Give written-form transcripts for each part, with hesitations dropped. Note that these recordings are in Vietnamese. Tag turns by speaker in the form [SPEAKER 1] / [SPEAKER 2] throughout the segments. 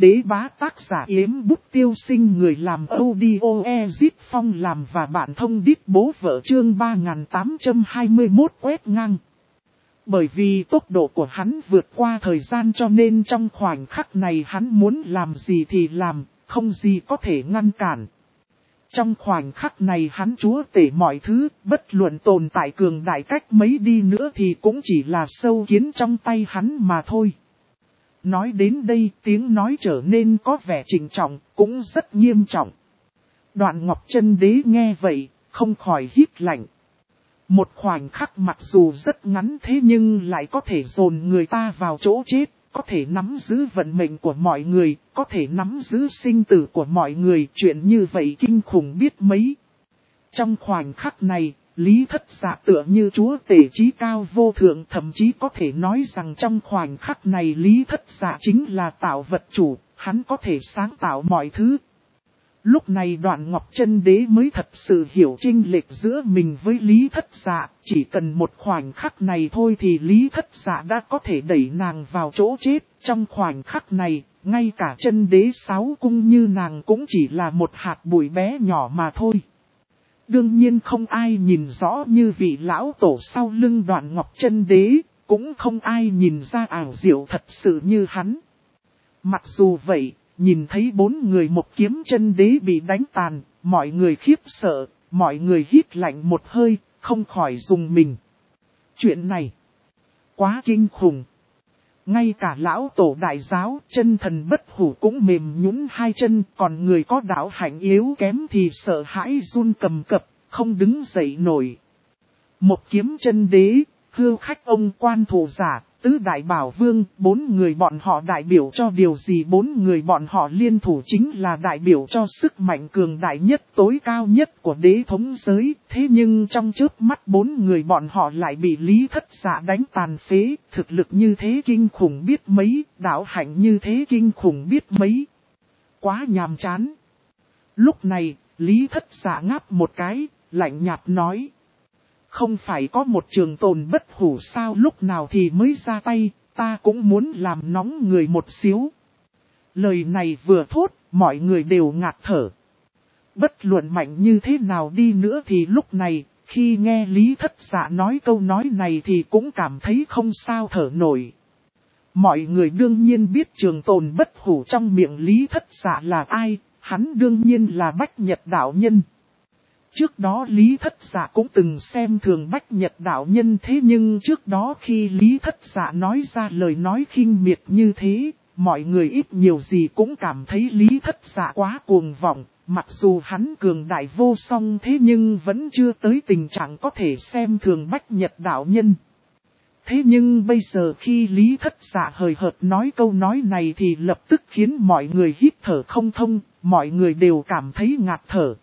[SPEAKER 1] Đế bá tác giả Yếm Bút Tiêu Sinh, người làm audio Ezit Phong làm và bạn thông đít bố vợ, chương 3821 quét ngang. Bởi vì tốc độ của hắn vượt qua thời gian cho nên trong khoảnh khắc này hắn muốn làm gì thì làm, không gì có thể ngăn cản. Trong khoảnh khắc này hắn chúa tể mọi thứ, bất luận tồn tại cường đại cách mấy đi nữa thì cũng chỉ là sâu kiến trong tay hắn mà thôi. Nói đến đây tiếng nói trở nên có vẻ trịnh trọng, cũng rất nghiêm trọng. Đoạn Ngọc Chân Đế nghe vậy, không khỏi hít lạnh. Một khoảnh khắc mặc dù rất ngắn thế nhưng lại có thể dồn người ta vào chỗ chết, có thể nắm giữ vận mệnh của mọi người, có thể nắm giữ sinh tử của mọi người. Chuyện như vậy kinh khủng biết mấy. Trong khoảnh khắc này, Lý Thất Dạ tựa như chúa tể trí cao vô thượng, thậm chí có thể nói rằng trong khoảnh khắc này Lý Thất Dạ chính là tạo vật chủ, hắn có thể sáng tạo mọi thứ. Lúc này Đoạn Ngọc Chân Đế mới thật sự hiểu chênh lệch giữa mình với Lý Thất Dạ, chỉ cần một khoảnh khắc này thôi thì Lý Thất Dạ đã có thể đẩy nàng vào chỗ chết. Trong khoảnh khắc này, ngay cả Chân Đế sáu cung như nàng cũng chỉ là một hạt bụi bé nhỏ mà thôi. Đương nhiên không ai nhìn rõ như vị lão tổ sau lưng Đoạn Ngọc Chân Đế, cũng không ai nhìn ra ảo diệu thật sự như hắn. Mặc dù vậy, nhìn thấy bốn người một kiếm Chân Đế bị đánh tàn, mọi người khiếp sợ, mọi người hít lạnh một hơi, không khỏi rùng mình. Chuyện này quá kinh khủng. Ngay cả lão tổ đại giáo, Chân Thần Bất Hủ cũng mềm nhũn hai chân, còn người có đạo hạnh yếu kém thì sợ hãi run cầm cập, không đứng dậy nổi. Một kiếm Chân Đế, Hưu Khách Ông, Quan Thủ Giả, Tứ Đại Bảo Vương, bốn người bọn họ đại biểu cho điều gì? Bốn người bọn họ liên thủ chính là đại biểu cho sức mạnh cường đại nhất, tối cao nhất của đế thống giới. Thế nhưng trong chớp mắt bốn người bọn họ lại bị Lý Thất Dạ đánh tàn phế. Thực lực như thế kinh khủng biết mấy, đạo hạnh như thế kinh khủng biết mấy. Quá nhàm chán. Lúc này, Lý Thất Dạ ngáp một cái, lạnh nhạt nói. Không phải có một Trường Tồn Bất Hủ sao, lúc nào thì mới ra tay, ta cũng muốn làm nóng người một xíu. Lời này vừa thốt, mọi người đều ngạt thở. Bất luận mạnh như thế nào đi nữa thì lúc này, khi nghe Lý Thất Dạ nói câu nói này thì cũng cảm thấy không sao thở nổi. Mọi người đương nhiên biết Trường Tồn Bất Hủ trong miệng Lý Thất Dạ là ai, hắn đương nhiên là Bách Nhật Đạo Nhân. Trước đó Lý Thất Dạ cũng từng xem thường Bách Nhật Đạo Nhân, thế nhưng trước đó khi Lý Thất Dạ nói ra lời nói khinh miệt như thế, mọi người ít nhiều gì cũng cảm thấy Lý Thất Dạ quá cuồng vọng. Mặc dù hắn cường đại vô song thế nhưng vẫn chưa tới tình trạng có thể xem thường Bách Nhật Đạo Nhân. Thế nhưng bây giờ khi Lý Thất Dạ hời hợt nói câu nói này thì lập tức khiến mọi người hít thở không thông, mọi người đều cảm thấy ngạt thở.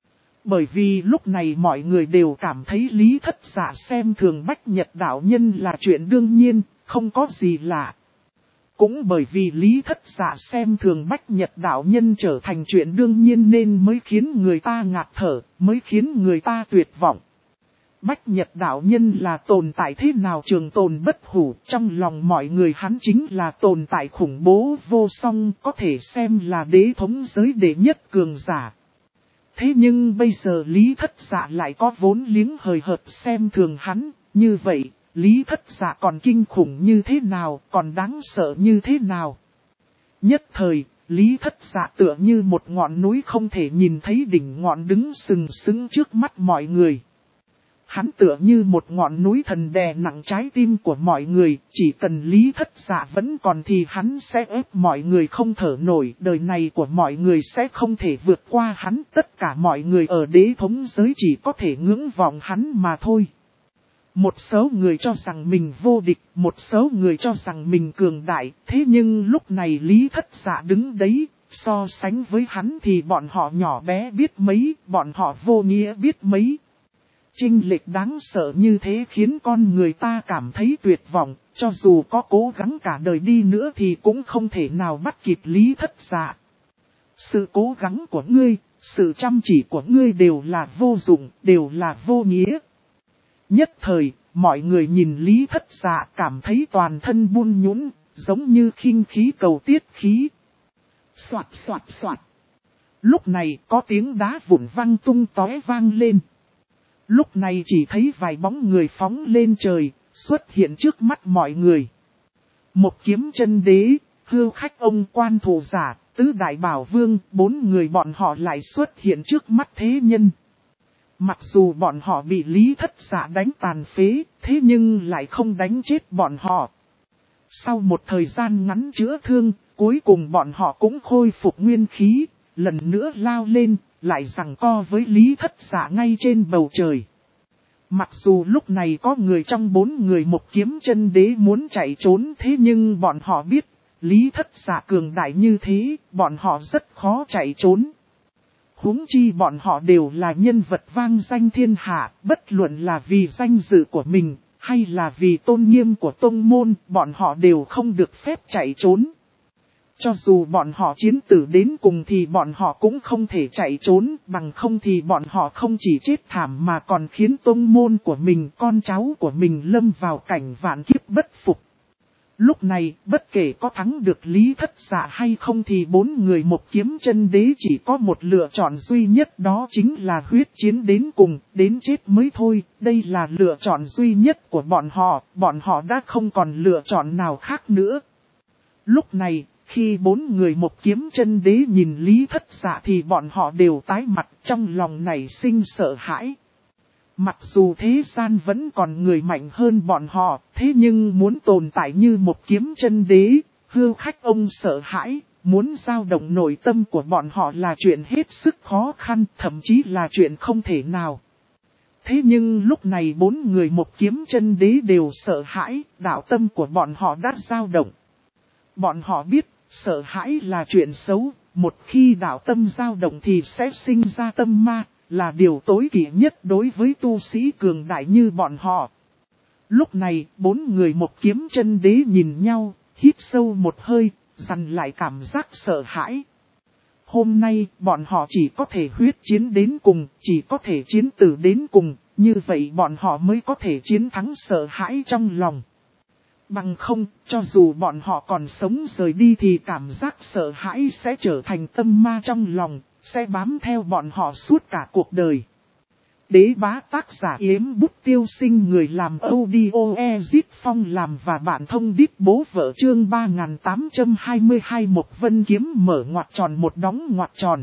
[SPEAKER 1] Bởi vì lúc này mọi người đều cảm thấy Lý Thất Dạ xem thường Bách Nhật Đạo Nhân là chuyện đương nhiên, không có gì lạ. Cũng bởi vì Lý Thất Dạ xem thường Bách Nhật Đạo Nhân trở thành chuyện đương nhiên nên mới khiến người ta ngạt thở, mới khiến người ta tuyệt vọng. Bách Nhật Đạo Nhân là tồn tại thế nào? Trường Tồn Bất Hủ, trong lòng mọi người hắn chính là tồn tại khủng bố vô song, có thể xem là đế thống giới đệ nhất cường giả. Thế nhưng bây giờ Lý Thất Dạ lại có vốn liếng hời hợt xem thường hắn, như vậy, Lý Thất Dạ còn kinh khủng như thế nào, còn đáng sợ như thế nào? Nhất thời, Lý Thất Dạ tựa như một ngọn núi không thể nhìn thấy đỉnh ngọn đứng sừng sững trước mắt mọi người. Hắn tựa như một ngọn núi thần đè nặng trái tim của mọi người, chỉ cần Lý Thất Dạ vẫn còn thì hắn sẽ ép mọi người không thở nổi, đời này của mọi người sẽ không thể vượt qua hắn, tất cả mọi người ở đế thống giới chỉ có thể ngưỡng vọng hắn mà thôi. Một số người cho rằng mình vô địch, một số người cho rằng mình cường đại, thế nhưng lúc này Lý Thất Dạ đứng đấy, so sánh với hắn thì bọn họ nhỏ bé biết mấy, bọn họ vô nghĩa biết mấy. Chênh lệch đáng sợ như thế khiến con người ta cảm thấy tuyệt vọng, cho dù có cố gắng cả đời đi nữa thì cũng không thể nào bắt kịp Lý Thất Dạ. Sự cố gắng của ngươi, sự chăm chỉ của ngươi đều là vô dụng, đều là vô nghĩa. Nhất thời, mọi người nhìn Lý Thất Dạ cảm thấy toàn thân bun nhũn, giống như khinh khí cầu tiết khí. Soạt soạt soạt. Lúc này có tiếng đá vụn văng tung tóe vang lên. Lúc này chỉ thấy vài bóng người phóng lên trời, xuất hiện trước mắt mọi người. Một kiếm chân đế, Hưu Khách ông Quan Thủ Giả, Tứ Đại Bảo Vương, 4 người bọn họ lại xuất hiện trước mắt thế nhân. Mặc dù bọn họ bị Lý Thất Giả đánh tàn phế, thế nhưng lại không đánh chết bọn họ. Sau một thời gian ngắn chữa thương, cuối cùng bọn họ cũng khôi phục nguyên khí, lần nữa lao lên, lại giằng co với Lý Thất Giả ngay trên bầu trời. Mặc dù lúc này có người trong 4 người một kiếm chân đế muốn chạy trốn, thế nhưng bọn họ biết, Lý Thất Giả cường đại như thế, bọn họ rất khó chạy trốn. Huống chi bọn họ đều là nhân vật vang danh thiên hạ, bất luận là vì danh dự của mình, hay là vì tôn nghiêm của tông môn, bọn họ đều không được phép chạy trốn. Cho dù bọn họ chiến tử đến cùng thì bọn họ cũng không thể chạy trốn, bằng không thì bọn họ không chỉ chết thảm mà còn khiến tông môn của mình, con cháu của mình lâm vào cảnh vạn kiếp bất phục. Lúc này, bất kể có thắng được Lý Thất Giả hay không thì 4 người một kiếm chân đế chỉ có một lựa chọn duy nhất, đó chính là huyết chiến đến cùng, đến chết mới thôi. Đây là lựa chọn duy nhất của bọn họ đã không còn lựa chọn nào khác nữa. Lúc này, khi 4 người một kiếm chân đế nhìn Lý Thất Giả thì bọn họ đều tái mặt, trong lòng nảy sinh sợ hãi. Mặc dù thế gian vẫn còn người mạnh hơn bọn họ, thế nhưng muốn tồn tại như một kiếm chân đế, Hưu Khách ông sợ hãi, muốn dao động nội tâm của bọn họ là chuyện hết sức khó khăn, thậm chí là chuyện không thể nào. Thế nhưng lúc này 4 người một kiếm chân đế đều sợ hãi, đạo tâm của bọn họ đã dao động. Bọn họ biết, sợ hãi là chuyện xấu, một khi đạo tâm dao động thì sẽ sinh ra tâm ma, là điều tối kỵ nhất đối với tu sĩ cường đại như bọn họ. Lúc này, 4 người một kiếm chân đế nhìn nhau, hít sâu một hơi, dằn lại cảm giác sợ hãi. Hôm nay, bọn họ chỉ có thể huyết chiến đến cùng, chỉ có thể chiến tử đến cùng, như vậy bọn họ mới có thể chiến thắng sợ hãi trong lòng. Bằng không, cho dù bọn họ còn sống rời đi thì cảm giác sợ hãi sẽ trở thành tâm ma trong lòng, sẽ bám theo bọn họ suốt cả cuộc đời. Đế bá tác giả Yếm Bút Tiêu Sinh, người làm audio Ezit Phong làm và bạn thông đít bố vợ, chương 3822. Một vân kiếm mở ngoặc tròn một đóng ngoặc tròn.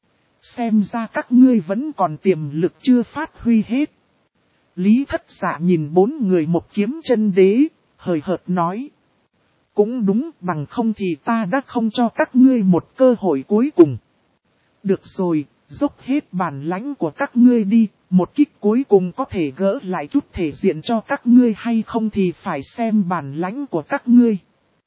[SPEAKER 1] Xem ra các ngươi vẫn còn tiềm lực chưa phát huy hết. Lý Thất Giả nhìn 4 người một kiếm chân đế, hời hợt nói. Cũng đúng, bằng không thì ta đã không cho các ngươi một cơ hội cuối cùng. Được rồi, dốc hết bản lãnh của các ngươi đi, một kích cuối cùng có thể gỡ lại chút thể diện cho các ngươi hay không thì phải xem bản lãnh của các ngươi.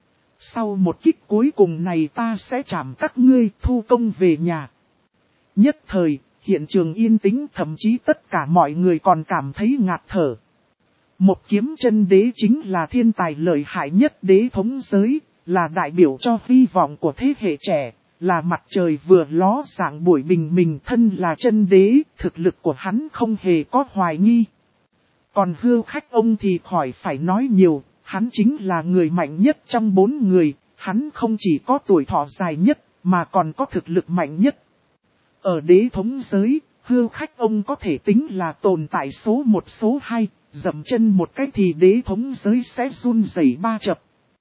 [SPEAKER 1] Sau một kích cuối cùng này ta sẽ trảm các ngươi, thu công về nhà. Nhất thời, hiện trường yên tĩnh, thậm chí tất cả mọi người còn cảm thấy ngạt thở. Một kiếm chân đế chính là thiên tài lợi hại nhất đế thống giới, là đại biểu cho hy vọng của thế hệ trẻ, là mặt trời vừa ló dạng buổi bình minh, thân là chân đế, thực lực của hắn không hề có hoài nghi. Còn Hưu Khách ông thì khỏi phải nói nhiều, hắn chính là người mạnh nhất trong 4 người, hắn không chỉ có tuổi thọ dài nhất, mà còn có thực lực mạnh nhất. Ở đế thống giới, Hưu Khách ông có thể tính là tồn tại số 1 số 2, dậm chân một cái thì đế thống giới sẽ run rẩy 3 chập.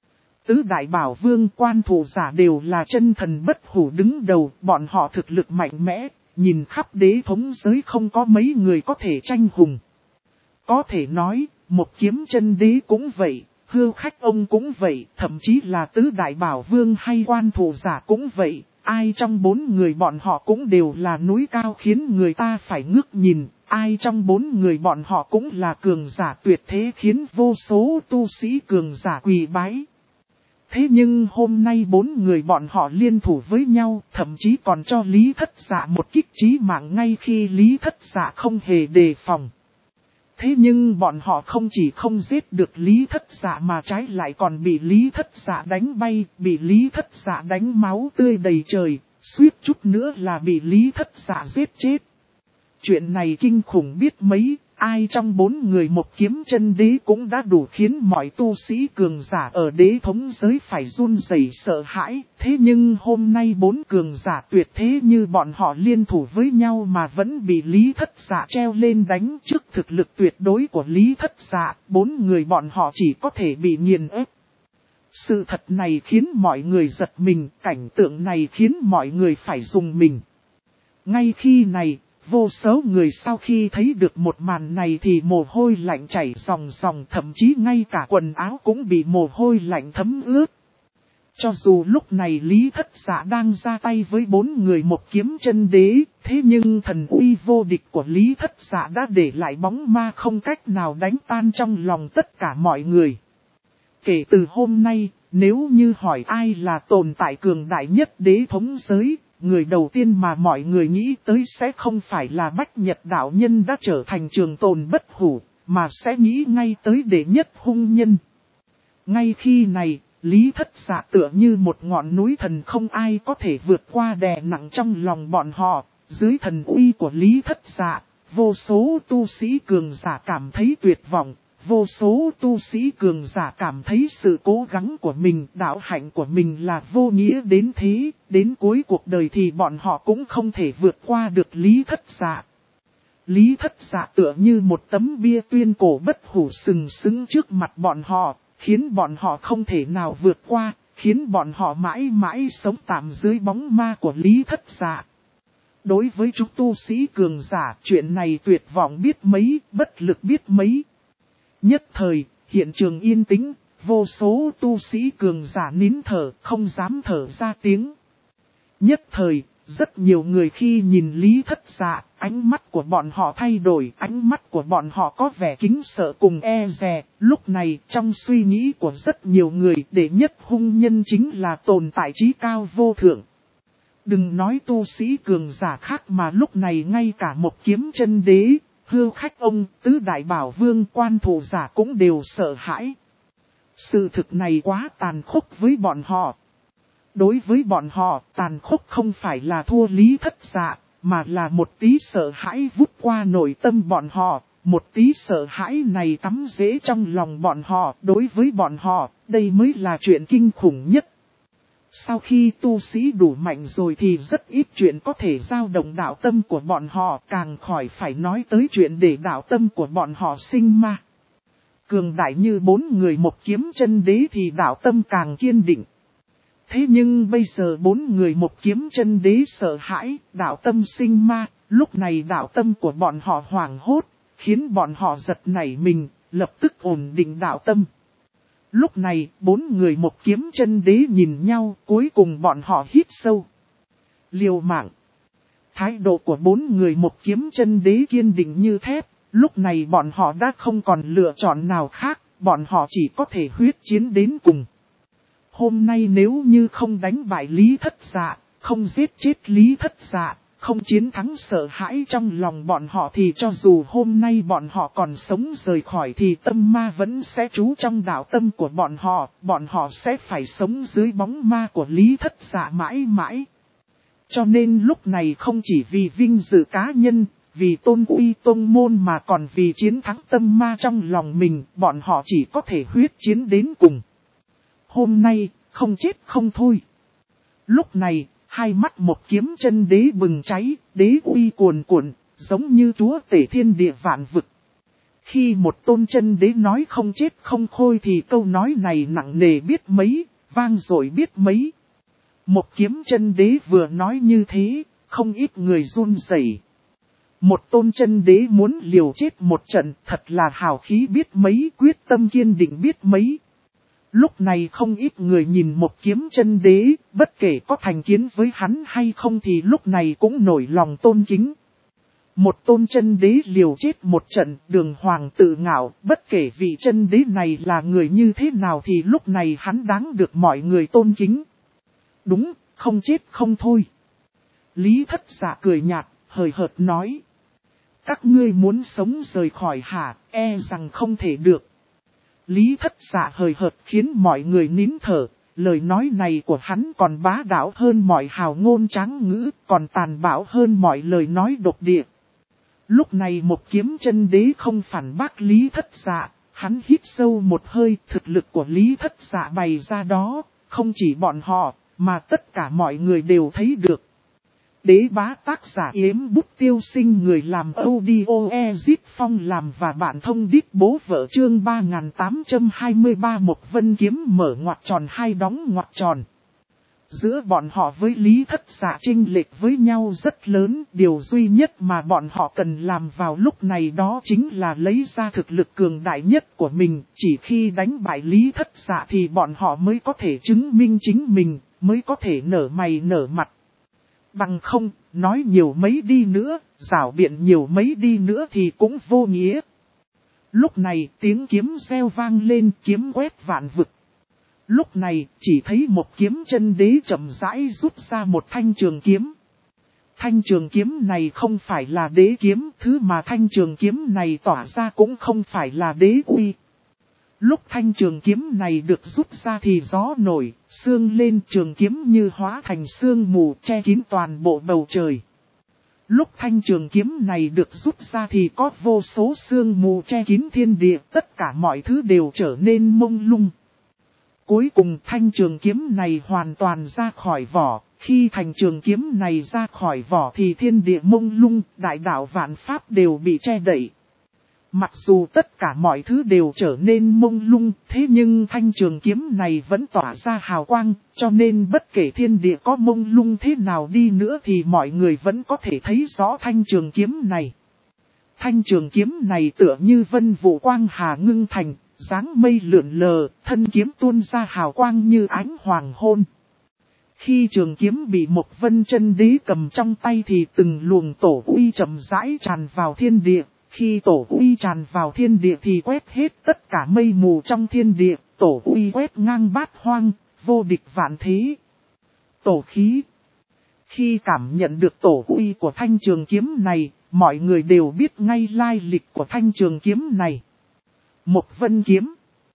[SPEAKER 1] Tứ Đại Bảo Vương, Quan Thủ Giả đều là chân thần bất hủ đứng đầu, bọn họ thực lực mạnh mẽ, nhìn khắp đế thống giới không có mấy người có thể tranh hùng. Có thể nói, một kiếm chân đế cũng vậy, Hưu Khách ông cũng vậy, thậm chí là Tứ Đại Bảo Vương hay Quan Thủ Giả cũng vậy, ai trong 4 người bọn họ cũng đều là núi cao khiến người ta phải ngước nhìn, ai trong 4 người bọn họ cũng là cường giả tuyệt thế khiến vô số tu sĩ cường giả quỳ bái. Thế nhưng hôm nay 4 người bọn họ liên thủ với nhau, thậm chí còn cho Lý Thất Giả một kích chí mạng ngay khi Lý Thất Giả không hề đề phòng. Thế nhưng bọn họ không chỉ không giết được Lý Thất Giả mà trái lại còn bị Lý Thất Giả đánh bay, bị Lý Thất Giả đánh máu tươi đầy trời, suýt chút nữa là bị Lý Thất Giả giết chết. Chuyện này kinh khủng biết mấy, ai trong 4 người một kiếm chân đế cũng đã đủ khiến mọi tu sĩ cường giả ở đế thống giới phải run rẩy sợ hãi. Thế nhưng hôm nay 4 cường giả tuyệt thế như bọn họ liên thủ với nhau mà vẫn bị Lý Thất Dạ treo lên đánh. Trước thực lực tuyệt đối của Lý Thất Dạ, 4 người bọn họ chỉ có thể bị nghiền ép. Sự thật này khiến mọi người giật mình, cảnh tượng này khiến mọi người phải rùng mình. Ngay khi này, vô số người sau khi thấy được một màn này thì mồ hôi lạnh chảy ròng ròng, thậm chí ngay cả quần áo cũng bị mồ hôi lạnh thấm ướt. Cho dù lúc này Lý Thất Dạ đang ra tay với 4 người một kiếm chân đế, thế nhưng thần uy vô địch của Lý Thất Dạ đã để lại bóng ma không cách nào đánh tan trong lòng tất cả mọi người. Kể từ hôm nay, nếu như hỏi ai là tồn tại cường đại nhất đế thống giới, người đầu tiên mà mọi người nghĩ tới sẽ không phải là Bách Nhật đạo nhân đã trở thành trường tồn bất hủ, mà sẽ nghĩ ngay tới đệ nhất hung nhân. Ngay khi này, Lý Thất Dạ tựa như một ngọn núi thần không ai có thể vượt qua đè nặng trong lòng bọn họ. Dưới thần uy của Lý Thất Dạ, vô số tu sĩ cường giả cảm thấy tuyệt vọng. Vô số tu sĩ cường giả cảm thấy sự cố gắng của mình, đạo hạnh của mình là vô nghĩa đến thế, đến cuối cuộc đời thì bọn họ cũng không thể vượt qua được Lý Thất Dạ. Lý Thất Dạ tựa như một tấm bia tuyên cổ bất hủ sừng sững trước mặt bọn họ, khiến bọn họ không thể nào vượt qua, khiến bọn họ mãi mãi sống tạm dưới bóng ma của Lý Thất Dạ. Đối với chúng tu sĩ cường giả, chuyện này tuyệt vọng biết mấy, bất lực biết mấy. Nhất thời, hiện trường yên tĩnh, vô số tu sĩ cường giả nín thở, không dám thở ra tiếng. Nhất thời, rất nhiều người khi nhìn Lý Thất Dạ, ánh mắt của bọn họ thay đổi, ánh mắt của bọn họ có vẻ kính sợ cùng e dè. Lúc này, trong suy nghĩ của rất nhiều người, đệ nhất hung nhân chính là tồn tại trí cao vô thượng. Đừng nói tu sĩ cường giả khác mà lúc này ngay cả một kiếm chân đế, Hưu Khách Ông, Tứ Đại Bảo Vương, quan thủ giả cũng đều sợ hãi. Sự thực này quá tàn khốc với bọn họ. Đối với bọn họ, tàn khốc không phải là thua Lý Thất Dạ, mà là một tí sợ hãi vút qua nội tâm bọn họ. Một tí sợ hãi này tắm rễ trong lòng bọn họ. Đối với bọn họ, đây mới là chuyện kinh khủng nhất. Sau khi tu sĩ đủ mạnh rồi thì rất ít chuyện có thể dao động đạo tâm của bọn họ, càng khỏi phải nói tới chuyện để đạo tâm của bọn họ sinh ma. Cường đại như 4 người một kiếm chân đế thì đạo tâm càng kiên định. Thế nhưng bây giờ 4 người một kiếm chân đế sợ hãi, đạo tâm sinh ma, lúc này đạo tâm của bọn họ hoảng hốt, khiến bọn họ giật nảy mình, lập tức ổn định đạo tâm. Lúc này, 4 người một kiếm chân đế nhìn nhau, cuối cùng bọn họ hít sâu. Liều mạng. Thái độ của 4 người một kiếm chân đế kiên định như thép, lúc này bọn họ đã không còn lựa chọn nào khác, bọn họ chỉ có thể huyết chiến đến cùng. Hôm nay nếu như không đánh bại Lý Thất Dạ, không giết chết Lý Thất Dạ, không chiến thắng sợ hãi trong lòng bọn họ thì cho dù hôm nay bọn họ còn sống rời khỏi thì tâm ma vẫn sẽ trú trong đạo tâm của bọn họ sẽ phải sống dưới bóng ma của Lý Thất Dạ mãi mãi. Cho nên lúc này không chỉ vì vinh dự cá nhân, vì tôn uy tôn môn mà còn vì chiến thắng tâm ma trong lòng mình, bọn họ chỉ có thể huyết chiến đến cùng. Hôm nay, không chết không thôi. Lúc này, hai mắt một kiếm chân đế bừng cháy, đế uy cuồn cuộn, giống như chúa tể thiên địa vạn vực. Khi một tôn chân đế nói không chết không thôi thì câu nói này nặng nề biết mấy, vang dội biết mấy. Một kiếm chân đế vừa nói như thế, không ít người run rẩy. Một tôn chân đế muốn liều chết một trận, thật là hào khí biết mấy, quyết tâm kiên định biết mấy. Lúc này không ít người nhìn một kiếm chân đế, bất kể có thành kiến với hắn hay không thì lúc này cũng nổi lòng tôn kính. Một tôn chân đế liều chết một trận, đường hoàng tự ngạo, bất kể vị chân đế này là người như thế nào thì lúc này hắn đáng được mọi người tôn kính. Đúng, không chết không thôi. Lý Thất Dạ cười nhạt, hời hợt nói. Các ngươi muốn sống rời khỏi hả, e rằng không thể được. Lý Thất Dạ hời hợt khiến mọi người nín thở, lời nói này của hắn còn bá đạo hơn mọi hào ngôn tráng ngữ, còn tàn bạo hơn mọi lời nói độc địa. Lúc này một kiếm chân đế không phản bác Lý Thất Dạ, hắn hít sâu một hơi, thực lực của Lý Thất Dạ bày ra đó, không chỉ bọn họ, mà tất cả mọi người đều thấy được. Đế bá tác giả Yếm Bút Tiêu Sinh, người làm audio Ezit Phong làm và bạn thông điệp bố vợ, chương 3823. Một vân kiếm mở ngoặc tròn hai đóng ngoặc tròn. Giữa bọn họ với Lý Thất Dạ chênh lệch với nhau rất lớn, điều duy nhất mà bọn họ cần làm vào lúc này đó chính là lấy ra thực lực cường đại nhất của mình. Chỉ khi đánh bại Lý Thất Dạ thì bọn họ mới có thể chứng minh chính mình, mới có thể nở mày nở mặt. Bằng không, nói nhiều mấy đi nữa, rảo biện nhiều mấy đi nữa thì cũng vô nghĩa. Lúc này tiếng kiếm reo vang lên, kiếm quét vạn vực. Lúc này chỉ thấy một kiếm chân đế chậm rãi rút ra một thanh trường kiếm. Thanh trường kiếm này không phải là đế kiếm, thứ mà thanh trường kiếm này tỏa ra cũng không phải là đế uy. Lúc thanh trường kiếm này được rút ra thì gió nổi, sương lên, trường kiếm như hóa thành sương mù che kín toàn bộ bầu trời. Lúc thanh trường kiếm này được rút ra thì có vô số sương mù che kín thiên địa, tất cả mọi thứ đều trở nên mông lung. Cuối cùng thanh trường kiếm này hoàn toàn ra khỏi vỏ, khi thanh trường kiếm này ra khỏi vỏ thì thiên địa mông lung, đại đạo vạn pháp đều bị che đậy. Mặc dù tất cả mọi thứ đều trở nên mông lung, thế nhưng thanh trường kiếm này vẫn tỏa ra hào quang, cho nên bất kể thiên địa có mông lung thế nào đi nữa thì mọi người vẫn có thể thấy rõ thanh trường kiếm này. Thanh trường kiếm này tựa như vân vụ quang hà ngưng thành, dáng mây lượn lờ, thân kiếm tuôn ra hào quang như ánh hoàng hôn. Khi trường kiếm bị một vân chân đế cầm trong tay thì từng luồng tổ uy chậm rãi tràn vào thiên địa. Khi tổ uy tràn vào thiên địa thì quét hết tất cả mây mù trong thiên địa, tổ uy quét ngang bát hoang, vô địch vạn thế. Tổ khí. Khi cảm nhận được tổ uy của thanh trường kiếm này, mọi người đều biết ngay lai lịch của thanh trường kiếm này. Một vân kiếm.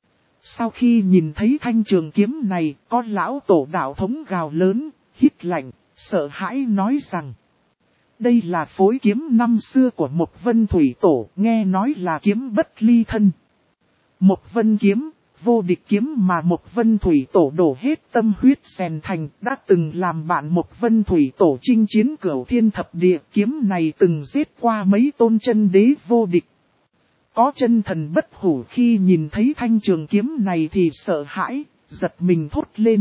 [SPEAKER 1] Sau khi nhìn thấy thanh trường kiếm này, có lão tổ đạo thống gào lớn, hít lạnh, sợ hãi nói rằng: đây là phối kiếm năm xưa của một vân thủy tổ, nghe nói là kiếm bất ly thân. Một vân kiếm, vô địch kiếm mà một vân thủy tổ đổ hết tâm huyết rèn thành, đã từng làm bạn một vân thủy tổ chinh chiến cửu thiên thập địa. Kiếm này từng giết qua mấy tôn chân đế vô địch. Có chân thần bất hủ khi nhìn thấy thanh trường kiếm này thì sợ hãi, giật mình thốt lên.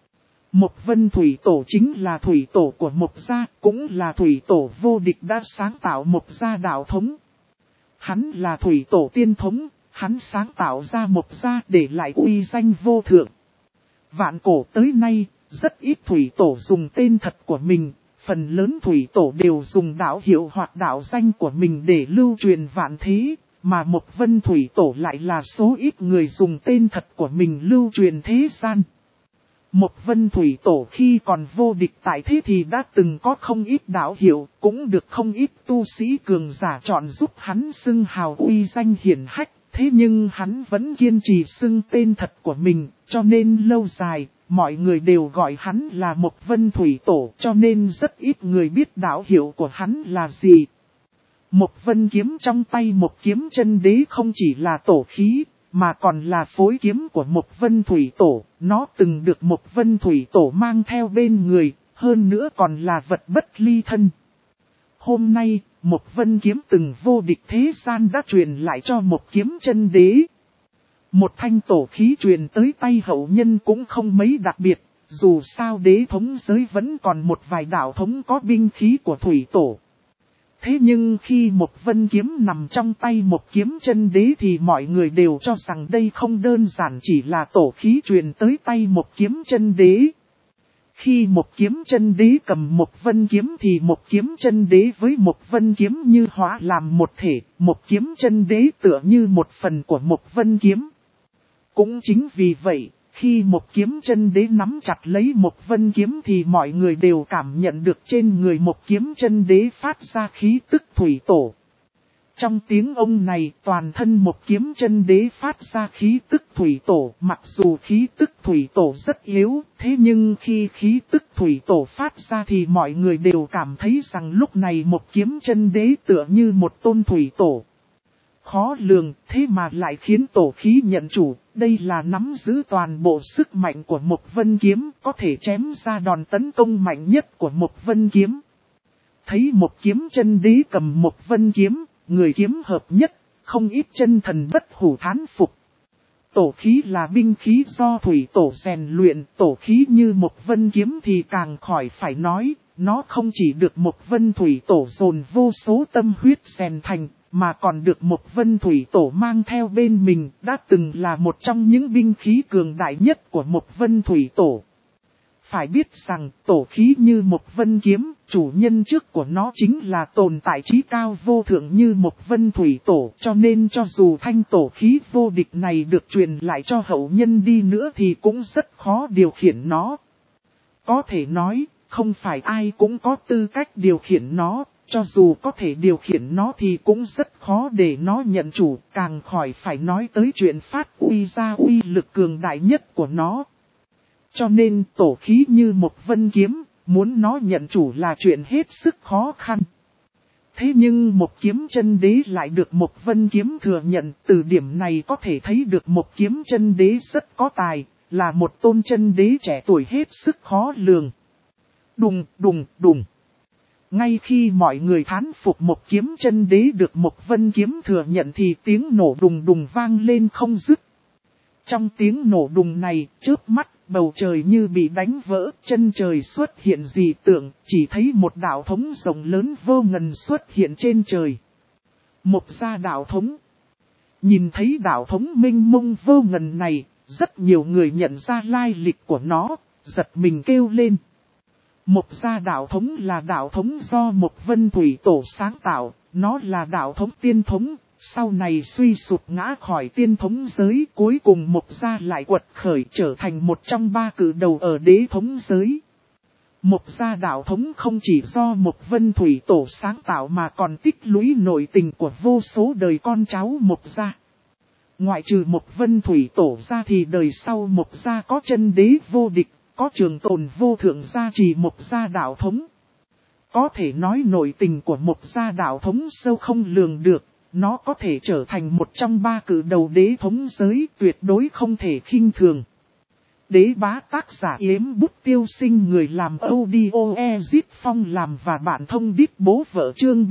[SPEAKER 1] Một vân thủy tổ chính là thủy tổ của một gia, cũng là thủy tổ vô địch đã sáng tạo một gia đạo thống. Hắn là thủy tổ tiên thống, hắn sáng tạo ra một gia để lại uy danh vô thượng. Vạn cổ tới nay, rất ít thủy tổ dùng tên thật của mình, phần lớn thủy tổ đều dùng đạo hiệu hoặc đạo danh của mình để lưu truyền vạn thế, mà một vân thủy tổ lại là số ít người dùng tên thật của mình lưu truyền thế gian. Một vân thủy tổ khi còn vô địch tại thế thì đã từng có không ít đạo hiệu, cũng được không ít tu sĩ cường giả chọn giúp hắn xưng hào uy danh hiển hách. Thế nhưng hắn vẫn kiên trì xưng tên thật của mình, cho nên lâu dài, mọi người đều gọi hắn là một vân thủy tổ, cho nên rất ít người biết đạo hiệu của hắn là gì. Một vân kiếm trong tay một kiếm chân đế không chỉ là tổ khí, mà còn là phối kiếm của một vân thủy tổ, nó từng được một vân thủy tổ mang theo bên người, hơn nữa còn là vật bất ly thân. Hôm nay, một vân kiếm từng vô địch thế gian đã truyền lại cho một kiếm chân đế. Một thanh tổ khí truyền tới tay hậu nhân cũng không mấy đặc biệt, dù sao đế thống giới vẫn còn một vài đạo thống có binh khí của thủy tổ. Thế nhưng khi một vân kiếm nằm trong tay một kiếm chân đế thì mọi người đều cho rằng đây không đơn giản chỉ là tổ khí truyền tới tay một kiếm chân đế. Khi một kiếm chân đế cầm một vân kiếm thì một kiếm chân đế với một vân kiếm như hóa làm một thể, một kiếm chân đế tựa như một phần của một vân kiếm. Cũng chính vì vậy, khi một kiếm chân đế nắm chặt lấy một vân kiếm thì mọi người đều cảm nhận được trên người một kiếm chân đế phát ra khí tức thủy tổ. Trong tiếng ông này, toàn thân một kiếm chân đế phát ra khí tức thủy tổ. Mặc dù khí tức thủy tổ rất yếu, thế nhưng khi khí tức thủy tổ phát ra thì mọi người đều cảm thấy rằng lúc này một kiếm chân đế tựa như một tôn thủy tổ. Khó lường, thế mà lại khiến tổ khí nhận chủ, đây là nắm giữ toàn bộ sức mạnh của một vân kiếm, có thể chém ra đòn tấn công mạnh nhất của một vân kiếm. Thấy một kiếm chân đế cầm một vân kiếm, người kiếm hợp nhất, không ít chân thần bất hủ thán phục. Tổ khí là binh khí do thủy tổ rèn luyện, tổ khí như một vân kiếm thì càng khỏi phải nói, nó không chỉ được một vân thủy tổ dồn vô số tâm huyết rèn thành, mà còn được một vân thủy tổ mang theo bên mình, đã từng là một trong những binh khí cường đại nhất của một vân thủy tổ. Phải biết rằng tổ khí như một vân kiếm, chủ nhân trước của nó chính là tồn tại trí cao vô thượng như một vân thủy tổ, cho nên cho dù thanh tổ khí vô địch này được truyền lại cho hậu nhân đi nữa thì cũng rất khó điều khiển nó. Có thể nói, không phải ai cũng có tư cách điều khiển nó, cho dù có thể điều khiển nó thì cũng rất khó để nó nhận chủ, càng khỏi phải nói tới chuyện phát uy ra uy lực cường đại nhất của nó. Cho nên tổ khí như một vân kiếm, muốn nó nhận chủ là chuyện hết sức khó khăn. Thế nhưng một kiếm chân đế lại được một vân kiếm thừa nhận, từ điểm này có thể thấy được một kiếm chân đế rất có tài, là một tôn chân đế trẻ tuổi hết sức khó lường. Đùng đùng đùng. Ngay khi mọi người thán phục một kiếm chân đế được một vân kiếm thừa nhận thì tiếng nổ đùng đùng vang lên không dứt. Trong tiếng nổ đùng này, chớp mắt, bầu trời như bị đánh vỡ, chân trời xuất hiện dị tượng, chỉ thấy một đạo thống rộng lớn vô ngần xuất hiện trên trời. Một gia đạo thống. Nhìn thấy đạo thống mênh mông vô ngần này, rất nhiều người nhận ra lai lịch của nó, giật mình kêu lên. Một gia đạo thống là đạo thống do một vân thủy tổ sáng tạo, nó là đạo thống tiên thống. Sau này suy sụp ngã khỏi tiên thống giới, cuối cùng Mộc Gia lại quật khởi trở thành một trong ba cử đầu ở đế thống giới. Mộc Gia đạo thống không chỉ do một vân thủy tổ sáng tạo mà còn tích lũy nội tình của vô số đời con cháu Mộc Gia. Ngoại trừ một vân thủy tổ ra thì đời sau Mộc Gia có chân đế vô địch, có trường tồn vô thượng gia trì Mộc Gia đạo thống. Có thể nói nội tình của Mộc Gia đạo thống sâu không lường được. Nó có thể trở thành một trong ba cử đầu đế thống giới, tuyệt đối không thể khinh thường. Đế bá tác giả Yếm Bút Tiêu Sinh, người làm audio Ezit Phong làm và bạn thông đít bố vợ, chương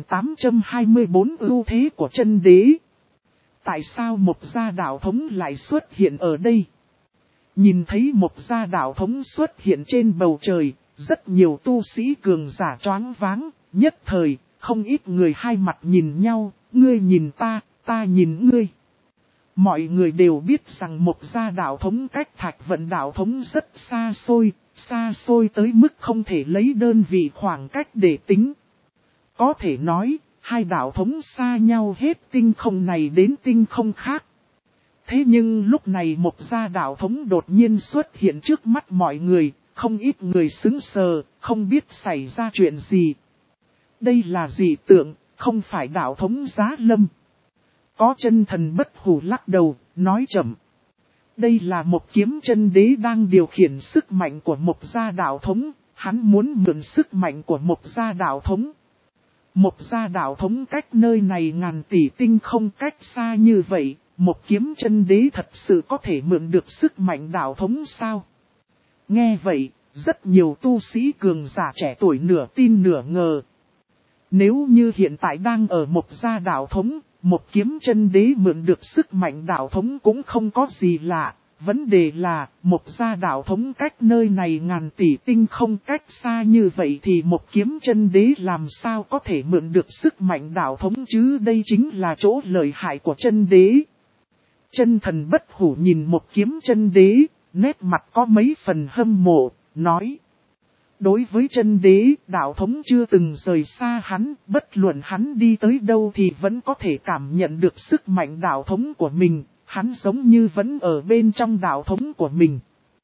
[SPEAKER 1] 3824 ưu thế của chân đế. Tại sao một gia đạo thống lại xuất hiện ở đây? Nhìn thấy một gia đạo thống xuất hiện trên bầu trời, rất nhiều tu sĩ cường giả choáng váng, nhất thời, không ít người hai mặt nhìn nhau. Ngươi nhìn ta, ta nhìn ngươi. Mọi người đều biết rằng một gia đạo thống cách Thạch Vận đạo thống rất xa xôi tới mức không thể lấy đơn vị khoảng cách để tính. Có thể nói, hai đạo thống xa nhau hết tinh không này đến tinh không khác. Thế nhưng lúc này một gia đạo thống đột nhiên xuất hiện trước mắt mọi người, không ít người sững sờ, không biết xảy ra chuyện gì. Đây là dị tượng. Không phải đạo thống Giá Lâm. Có chân thần bất hủ lắc đầu, nói chậm. Đây là một kiếm chân đế đang điều khiển sức mạnh của một gia đạo thống, hắn muốn mượn sức mạnh của một gia đạo thống. Một gia đạo thống cách nơi này ngàn tỷ tinh không cách xa như vậy, một kiếm chân đế thật sự có thể mượn được sức mạnh đạo thống sao? Nghe vậy, rất nhiều tu sĩ cường giả trẻ tuổi nửa tin nửa ngờ. Nếu như hiện tại đang ở một gia đạo thống, một kiếm chân đế mượn được sức mạnh đạo thống cũng không có gì lạ. Vấn đề là, một gia đạo thống cách nơi này ngàn tỷ tinh không cách xa như vậy thì một kiếm chân đế làm sao có thể mượn được sức mạnh đạo thống chứ, đây chính là chỗ lợi hại của chân đế. Chân thần bất hủ nhìn một kiếm chân đế, nét mặt có mấy phần hâm mộ, nói. Đối với chân đế, đạo thống chưa từng rời xa hắn, bất luận hắn đi tới đâu thì vẫn có thể cảm nhận được sức mạnh đạo thống của mình, hắn giống như vẫn ở bên trong đạo thống của mình.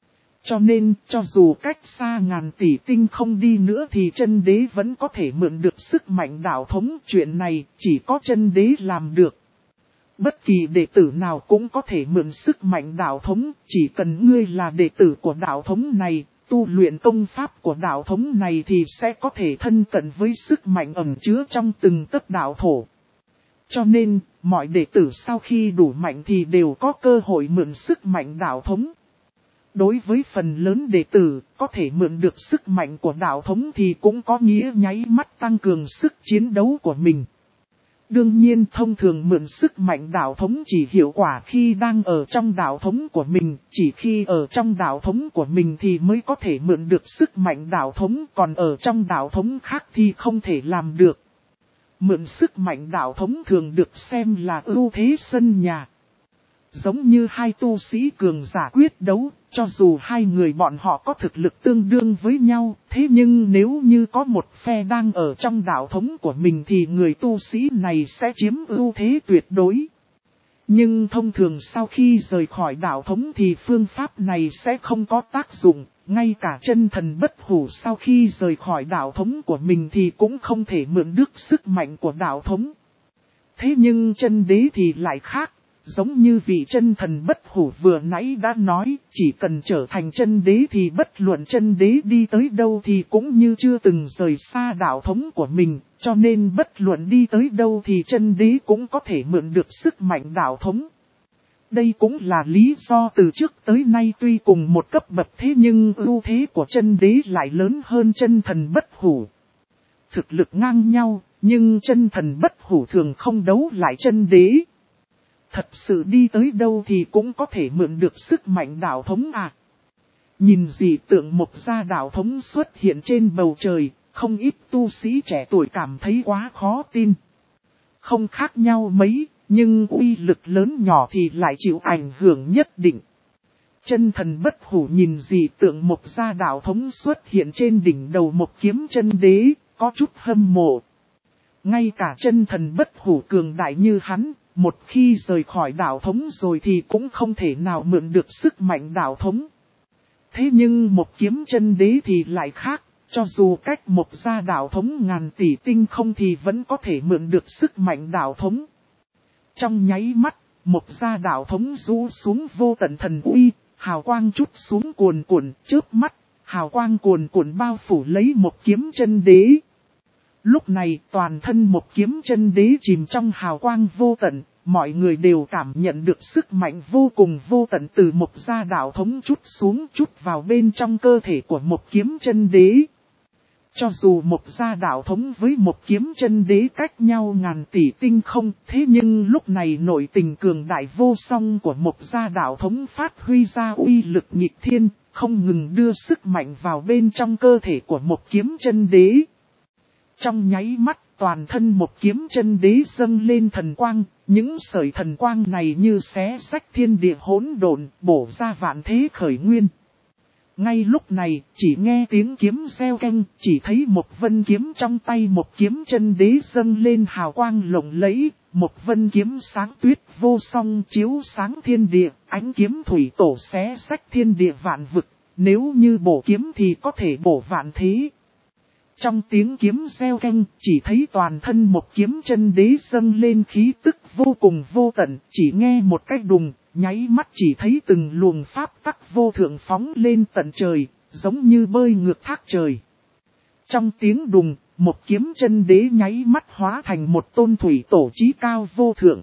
[SPEAKER 1] Cho nên, cho dù cách xa ngàn tỷ tinh không đi nữa thì chân đế vẫn có thể mượn được sức mạnh đạo thống. Chuyện này chỉ có chân đế làm được. Bất kỳ đệ tử nào cũng có thể mượn sức mạnh đạo thống, chỉ cần ngươi là đệ tử của đạo thống này, tu luyện công pháp của đạo thống này thì sẽ có thể thân cận với sức mạnh ẩn chứa trong từng tấc đạo thổ. Cho nên, mọi đệ tử sau khi đủ mạnh thì đều có cơ hội mượn sức mạnh đạo thống. Đối với phần lớn đệ tử, có thể mượn được sức mạnh của đạo thống thì cũng có nghĩa nháy mắt tăng cường sức chiến đấu của mình. Đương nhiên thông thường mượn sức mạnh đạo thống chỉ hiệu quả khi đang ở trong đạo thống của mình, chỉ khi ở trong đạo thống của mình thì mới có thể mượn được sức mạnh đạo thống, còn ở trong đạo thống khác thì không thể làm được. Mượn sức mạnh đạo thống thường được xem là ưu thế sân nhà. Giống như hai tu sĩ cường giả quyết đấu, cho dù hai người bọn họ có thực lực tương đương với nhau, thế nhưng nếu như có một phe đang ở trong đạo thống của mình thì người tu sĩ này sẽ chiếm ưu thế tuyệt đối. Nhưng thông thường sau khi rời khỏi đạo thống thì phương pháp này sẽ không có tác dụng, ngay cả chân thần bất hủ sau khi rời khỏi đạo thống của mình thì cũng không thể mượn được sức mạnh của đạo thống. Thế nhưng chân đế thì lại khác. Giống như vị chân thần bất hủ vừa nãy đã nói, chỉ cần trở thành chân đế thì bất luận chân đế đi tới đâu thì cũng như chưa từng rời xa đạo thống của mình, cho nên bất luận đi tới đâu thì chân đế cũng có thể mượn được sức mạnh đạo thống. Đây cũng là lý do từ trước tới nay tuy cùng một cấp bậc thế nhưng ưu thế của chân đế lại lớn hơn chân thần bất hủ. Thực lực ngang nhau, nhưng chân thần bất hủ thường không đấu lại chân đế. Thật sự đi tới đâu thì cũng có thể mượn được sức mạnh đạo thống à. Nhìn dị tượng một gia đạo thống xuất hiện trên bầu trời, không ít tu sĩ trẻ tuổi cảm thấy quá khó tin. Không khác nhau mấy, nhưng uy lực lớn nhỏ thì lại chịu ảnh hưởng nhất định. Chân thần bất hủ nhìn dị tượng một gia đạo thống xuất hiện trên đỉnh đầu một kiếm chân đế, có chút hâm mộ. Ngay cả chân thần bất hủ cường đại như hắn, một khi rời khỏi đạo thống rồi thì cũng không thể nào mượn được sức mạnh đạo thống. Thế nhưng một kiếm chân đế thì lại khác, cho dù cách một gia đạo thống ngàn tỷ tinh không thì vẫn có thể mượn được sức mạnh đạo thống. Trong nháy mắt, một gia đạo thống rũ xuống vô tận thần uy, hào quang chút xuống cuồn cuộn, chớp mắt, hào quang cuồn cuộn bao phủ lấy một kiếm chân đế. Lúc này toàn thân một kiếm chân đế chìm trong hào quang vô tận, mọi người đều cảm nhận được sức mạnh vô cùng vô tận từ một gia đạo thống chút xuống chút vào bên trong cơ thể của một kiếm chân đế. Cho dù một gia đạo thống với một kiếm chân đế cách nhau ngàn tỷ tinh không, thế nhưng lúc này nội tình cường đại vô song của một gia đạo thống phát huy ra uy lực nghịch thiên, không ngừng đưa sức mạnh vào bên trong cơ thể của một kiếm chân đế. Trong nháy mắt, toàn thân một kiếm chân đế dâng lên thần quang, những sợi thần quang này như xé rách thiên địa hỗn độn, bổ ra vạn thế khởi nguyên. Ngay lúc này, chỉ nghe tiếng kiếm reo keng, chỉ thấy một vân kiếm trong tay một kiếm chân đế dâng lên hào quang lộng lẫy, một vân kiếm sáng tuyết vô song chiếu sáng thiên địa, ánh kiếm thủy tổ xé rách thiên địa vạn vực, nếu như bổ kiếm thì có thể bổ vạn thế. Trong tiếng kiếm reo keng, chỉ thấy toàn thân một kiếm chân đế dâng lên khí tức vô cùng vô tận, chỉ nghe một cách đùng, nháy mắt chỉ thấy từng luồng pháp tắc vô thượng phóng lên tận trời, giống như bơi ngược thác trời. Trong tiếng đùng, một kiếm chân đế nháy mắt hóa thành một tôn thủy tổ chí cao vô thượng.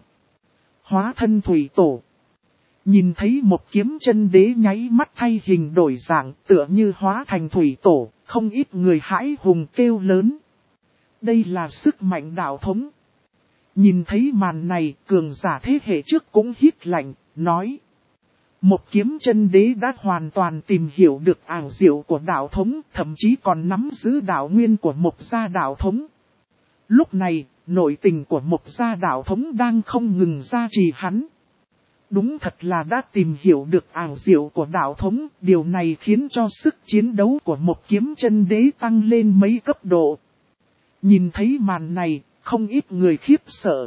[SPEAKER 1] Hóa thân thủy tổ. Nhìn thấy một kiếm chân đế nháy mắt thay hình đổi dạng, tựa như hóa thành thủy tổ, không ít người hãi hùng kêu lớn. Đây là sức mạnh đạo thống. Nhìn thấy màn này, cường giả thế hệ trước cũng hít lạnh, nói. Một kiếm chân đế đã hoàn toàn tìm hiểu được ảo diệu của đạo thống, thậm chí còn nắm giữ đạo nguyên của một gia đạo thống. Lúc này, nội tình của một gia đạo thống đang không ngừng gia trì hắn. Đúng thật là đã tìm hiểu được ảo diệu của đạo thống, điều này khiến cho sức chiến đấu của một kiếm chân đế tăng lên mấy cấp độ. Nhìn thấy màn này, không ít người khiếp sợ.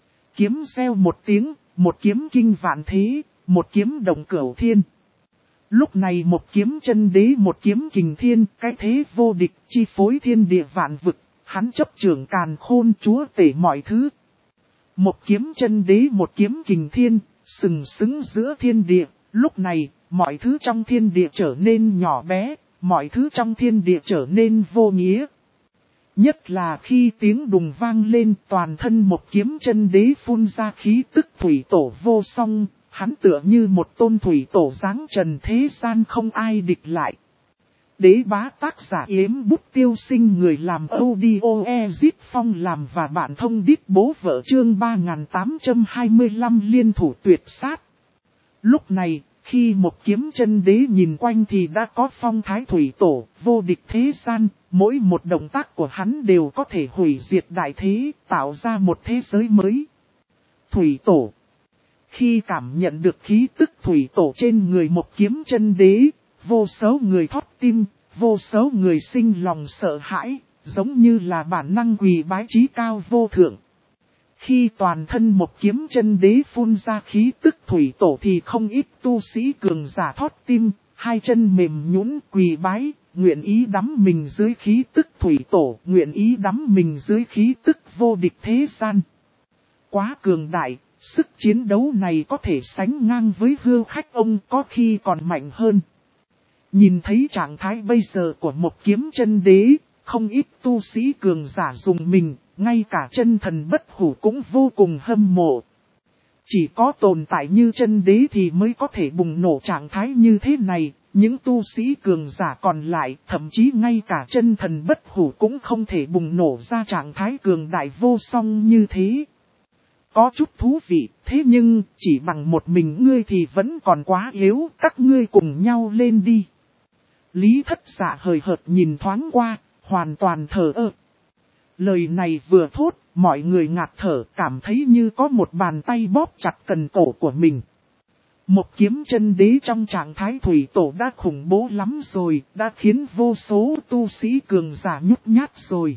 [SPEAKER 1] Kiếm reo một tiếng, một kiếm kinh vạn thế, một kiếm động cửu thiên. Lúc này một kiếm chân đế một kiếm kình thiên, cái thế vô địch chi phối thiên địa vạn vực, hắn chấp trưởng càn khôn chúa tể mọi thứ. Một kiếm chân đế một kiếm kình thiên, sừng sững giữa thiên địa, lúc này, mọi thứ trong thiên địa trở nên nhỏ bé, mọi thứ trong thiên địa trở nên vô nghĩa. Nhất là khi tiếng đùng vang lên, toàn thân một kiếm chân đế phun ra khí tức thủy tổ vô song, hắn tựa như một tôn thủy tổ giáng trần thế gian không ai địch lại. Đế bá tác giả Yếm Bút Tiêu Sinh, người làm audio Ezit Phong làm và bạn thông đít bố vợ chương 3825 liên thủ tuyệt sát. Lúc này, khi một kiếm chân đế nhìn quanh thì đã có phong thái thủy tổ, vô địch thế gian, mỗi một động tác của hắn đều có thể hủy diệt đại thế, tạo ra một thế giới mới. Thủy tổ. Khi cảm nhận được khí tức thủy tổ trên người một kiếm chân đế, vô số người thót tim, vô số người sinh lòng sợ hãi, giống như là bản năng quỳ bái chí cao vô thượng. Khi toàn thân một kiếm chân đế phun ra khí tức thủy tổ thì không ít tu sĩ cường giả thót tim, hai chân mềm nhũn quỳ bái, nguyện ý đắm mình dưới khí tức thủy tổ, nguyện ý đắm mình dưới khí tức vô địch thế gian. Quá cường đại, sức chiến đấu này có thể sánh ngang với Hưu Khách ông, có khi còn mạnh hơn. Nhìn thấy trạng thái bây giờ của một kiếm chân đế, không ít tu sĩ cường giả dùng mình, ngay cả chân thần bất hủ cũng vô cùng hâm mộ. Chỉ có tồn tại như chân đế thì mới có thể bùng nổ trạng thái như thế này, những tu sĩ cường giả còn lại, thậm chí ngay cả chân thần bất hủ cũng không thể bùng nổ ra trạng thái cường đại vô song như thế. Có chút thú vị, thế nhưng chỉ bằng một mình ngươi thì vẫn còn quá yếu, các ngươi cùng nhau lên đi. Lý Thất Dạ hời hợt nhìn thoáng qua, hoàn toàn thờ ơ. Lời này vừa thốt, mọi người ngạt thở, cảm thấy như có một bàn tay bóp chặt cần cổ của mình. Một kiếm chân đế trong trạng thái thủy tổ đã khủng bố lắm rồi, đã khiến vô số tu sĩ cường giả nhút nhát rồi.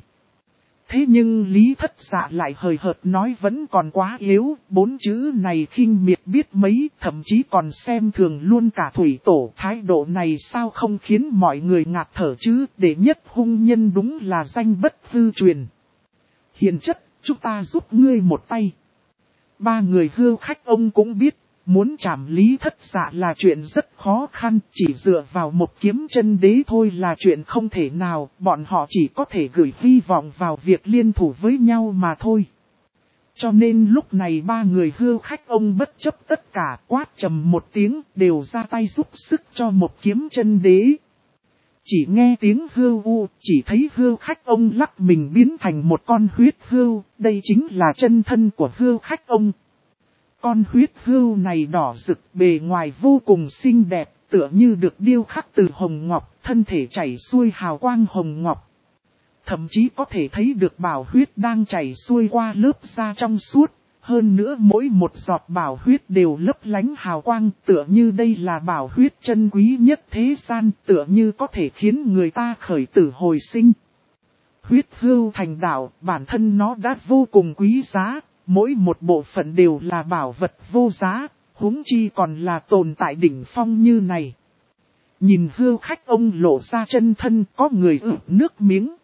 [SPEAKER 1] Thế nhưng Lý Thất Dạ lại hời hợt nói vẫn còn quá yếu, bốn chữ này khinh miệt biết mấy, thậm chí còn xem thường luôn cả thủy tổ. Thái độ này sao không khiến mọi người ngạt thở chứ, để nhất hung nhân đúng là danh bất hư truyền. Hiền chất, chúng ta giúp ngươi một tay. Ba người Hưu Khách ông cũng biết, muốn trảm Lý Thất Dạ là chuyện rất khó khăn, chỉ dựa vào một kiếm chân đế thôi là chuyện không thể nào, bọn họ chỉ có thể gửi hy vọng vào việc liên thủ với nhau mà thôi. Cho nên lúc này ba người Hưu Khách ông bất chấp tất cả, quát trầm một tiếng, đều ra tay giúp sức cho một kiếm chân đế. Chỉ nghe tiếng hưu u, chỉ thấy Hưu Khách ông lắc mình biến thành một con huyết hưu, đây chính là chân thân của Hưu Khách ông. Con huyết hưu này đỏ rực, bề ngoài vô cùng xinh đẹp, tựa như được điêu khắc từ hồng ngọc, thân thể chảy xuôi hào quang hồng ngọc. Thậm chí có thể thấy được bảo huyết đang chảy xuôi qua lớp da trong suốt, hơn nữa mỗi một giọt bảo huyết đều lấp lánh hào quang, tựa như đây là bảo huyết chân quý nhất thế gian, tựa như có thể khiến người ta khởi tử hồi sinh. Huyết hưu thành đạo, bản thân nó đã vô cùng quý giá. Mỗi một bộ phận đều là bảo vật vô giá, huống chi còn là tồn tại đỉnh phong như này. Nhìn Hưu Khách ông lộ ra chân thân, có người ực nước miếng.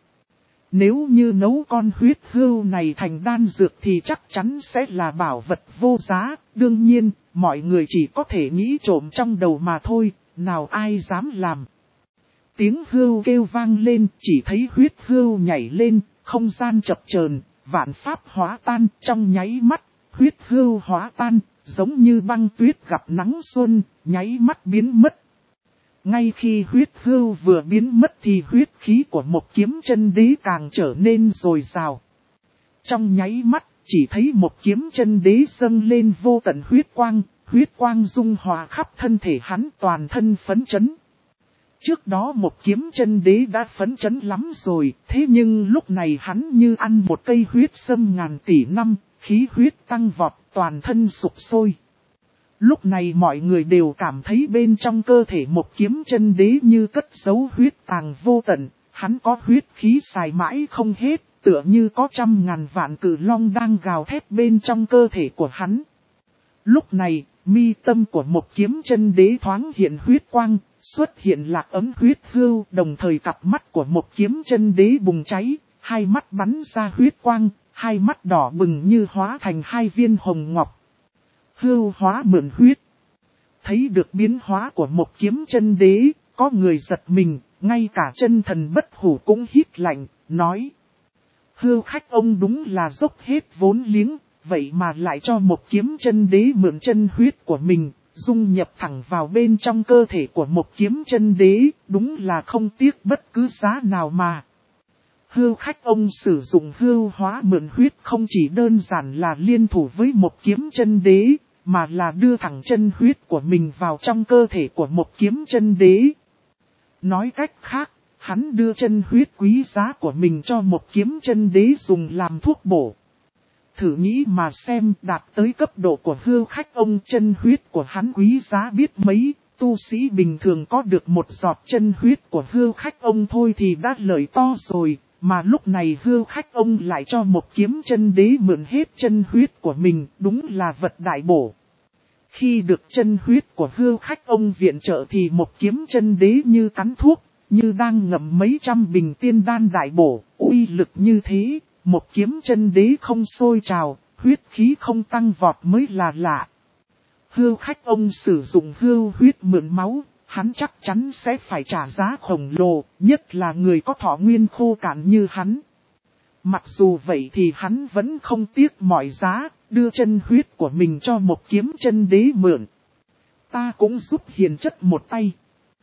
[SPEAKER 1] Nếu như nấu con huyết hưu này thành đan dược thì chắc chắn sẽ là bảo vật vô giá. Đương nhiên, mọi người chỉ có thể nghĩ trộm trong đầu mà thôi, nào ai dám làm. Tiếng hưu kêu vang lên, chỉ thấy huyết hưu nhảy lên, không gian chập chờn. Vạn pháp hóa tan, trong nháy mắt, huyết hưu hóa tan, giống như băng tuyết gặp nắng xuân, nháy mắt biến mất. Ngay khi huyết hưu vừa biến mất thì huyết khí của một kiếm chân đế càng trở nên dồi dào. Trong nháy mắt, chỉ thấy một kiếm chân đế dâng lên vô tận huyết quang dung hòa khắp thân thể hắn, toàn thân phấn chấn. Trước đó một kiếm chân đế đã phấn chấn lắm rồi, thế nhưng lúc này hắn như ăn một cây huyết sâm ngàn tỷ năm, khí huyết tăng vọt, toàn thân sục sôi. Lúc này mọi người đều cảm thấy bên trong cơ thể một kiếm chân đế như cất giấu huyết tàng vô tận, hắn có huyết khí xài mãi không hết, tựa như có trăm ngàn vạn cự long đang gào thét bên trong cơ thể của hắn. Lúc này, mi tâm của một kiếm chân đế thoáng hiện huyết quang, xuất hiện lạc ấm huyết hưu, đồng thời cặp mắt của một kiếm chân đế bùng cháy, hai mắt bắn ra huyết quang, hai mắt đỏ bừng như hóa thành hai viên hồng ngọc. Hưu hóa mượn huyết. Thấy được biến hóa của một kiếm chân đế, có người giật mình, ngay cả chân thần bất hủ cũng hít lạnh, nói. Hưu khách ông đúng là dốc hết vốn liếng, vậy mà lại cho một kiếm chân đế mượn chân huyết của mình, dung nhập thẳng vào bên trong cơ thể của một kiếm chân đế, đúng là không tiếc bất cứ giá nào mà. Hưu khách ông sử dụng hưu hóa mượn huyết không chỉ đơn giản là liên thủ với một kiếm chân đế, mà là đưa thẳng chân huyết của mình vào trong cơ thể của một kiếm chân đế. Nói cách khác, hắn đưa chân huyết quý giá của mình cho một kiếm chân đế dùng làm thuốc bổ. Thử nghĩ mà xem, đạt tới cấp độ của hưu khách ông, chân huyết của hắn quý giá biết mấy, tu sĩ bình thường có được một giọt chân huyết của hưu khách ông thôi thì đã lợi to rồi, mà lúc này hưu khách ông lại cho một kiếm chân đế mượn hết chân huyết của mình, đúng là vật đại bổ. Khi được chân huyết của hưu khách ông viện trợ thì một kiếm chân đế như cắn thuốc, như đang ngậm mấy trăm bình tiên đan đại bổ, uy lực như thế, một kiếm chân đế không sôi trào, huyết khí không tăng vọt mới là lạ. Hưu khách ông sử dụng hưu huyết mượn máu, hắn chắc chắn sẽ phải trả giá khổng lồ, nhất là người có thọ nguyên khô cạn như hắn. Mặc dù vậy thì hắn vẫn không tiếc mọi giá, đưa chân huyết của mình cho một kiếm chân đế mượn. Ta cũng giúp hiền chất một tay.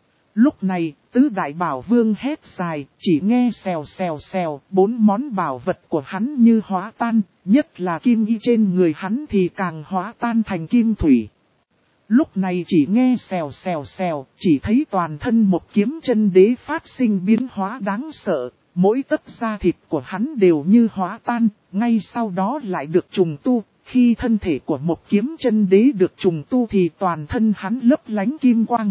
[SPEAKER 1] Lúc này, tứ đại bảo vương hét dài, chỉ nghe xèo xèo xèo, bốn món bảo vật của hắn như hóa tan, nhất là kim y trên người hắn thì càng hóa tan thành kim thủy. Lúc này chỉ nghe xèo xèo xèo, chỉ thấy toàn thân một kiếm chân đế phát sinh biến hóa đáng sợ, mỗi tấc da thịt của hắn đều như hóa tan, ngay sau đó lại được trùng tu. Khi thân thể của một kiếm chân đế được trùng tu thì toàn thân hắn lấp lánh kim quang.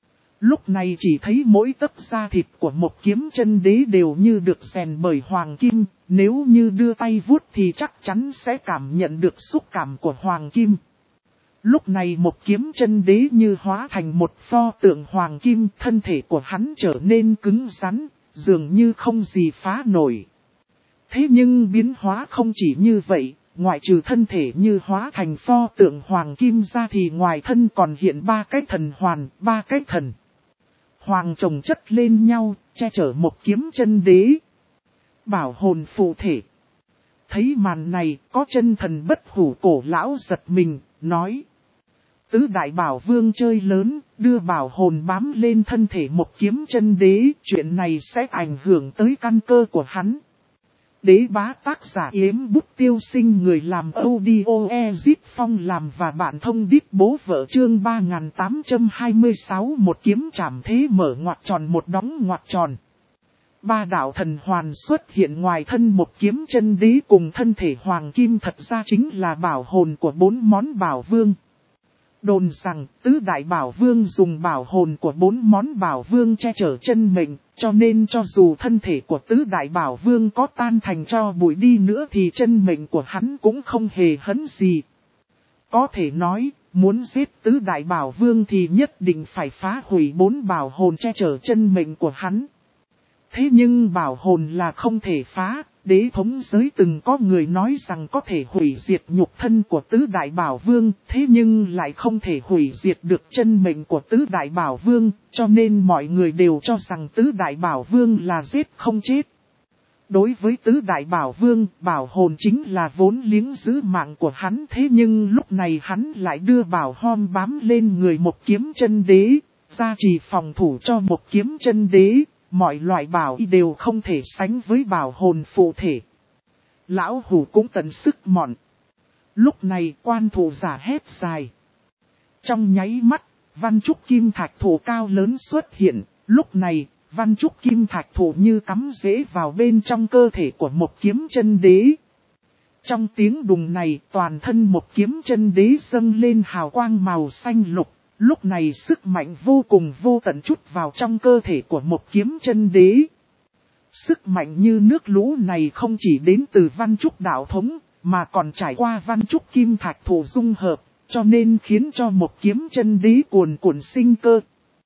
[SPEAKER 1] Lúc này chỉ thấy mỗi tấc da thịt của một kiếm chân đế đều như được rèn bởi hoàng kim, nếu như đưa tay vuốt thì chắc chắn sẽ cảm nhận được xúc cảm của hoàng kim. Lúc này một kiếm chân đế như hóa thành một pho tượng hoàng kim, thân thể của hắn trở nên cứng rắn, dường như không gì phá nổi. Thế nhưng biến hóa không chỉ như vậy, ngoại trừ thân thể như hóa thành pho tượng hoàng kim ra thì ngoài thân còn hiện ba cái thần hoàn, ba cái thần hoàng chồng chất lên nhau, che chở một kiếm chân đế. Bảo hồn phụ thể. Thấy màn này, có chân thần bất hủ cổ lão giật mình, nói. Tứ đại bảo vương chơi lớn, đưa bảo hồn bám lên thân thể một kiếm chân đế, chuyện này sẽ ảnh hưởng tới căn cơ của hắn. Đế bá tác giả Yếm Bút Tiêu Sinh, người làm audio Ezit Phong làm và bạn thông đít bố vợ chương 3826, một kiếm trảm thế mở ngoặc tròn một đóng ngoặc tròn. Ba đạo thần hoàn xuất hiện ngoài thân một kiếm chân đế cùng thân thể hoàng kim, thật ra chính là bảo hồn của bốn món bảo vương. Đồn rằng tứ đại bảo vương dùng bảo hồn của bốn món bảo vương che chở chân mệnh, cho nên cho dù thân thể của tứ đại bảo vương có tan thành tro bụi đi nữa thì chân mệnh của hắn cũng không hề hấn gì. Có thể nói, muốn giết tứ đại bảo vương thì nhất định phải phá hủy bốn bảo hồn che chở chân mệnh của hắn. Thế nhưng bảo hồn là không thể phá. Đế thống giới từng có người nói rằng có thể hủy diệt nhục thân của tứ đại bảo vương, thế nhưng lại không thể hủy diệt được chân mệnh của tứ đại bảo vương, cho nên mọi người đều cho rằng tứ đại bảo vương là giết không chết. Đối với tứ đại bảo vương, bảo hồn chính là vốn liếng giữ mạng của hắn, thế nhưng lúc này hắn lại đưa bảo hom bám lên người một kiếm chân đế, gia trì phòng thủ cho một kiếm chân đế. Mọi loại bảo y đều không thể sánh với bảo hồn phụ thể. Lão hủ cũng tận sức mọn. Lúc này quan thủ giả hét dài. Trong nháy mắt, văn trúc kim thạch thủ cao lớn xuất hiện. Lúc này, văn trúc kim thạch thủ như cắm rễ vào bên trong cơ thể của một kiếm chân đế. Trong tiếng đùng này, toàn thân một kiếm chân đế dâng lên hào quang màu xanh lục. Lúc này sức mạnh vô cùng vô tận trút vào trong cơ thể của một kiếm chân đế. Sức mạnh như nước lũ này không chỉ đến từ văn trúc đạo thống, mà còn trải qua văn trúc kim thạch thủ dung hợp, cho nên khiến cho một kiếm chân đế cuồn cuộn sinh cơ.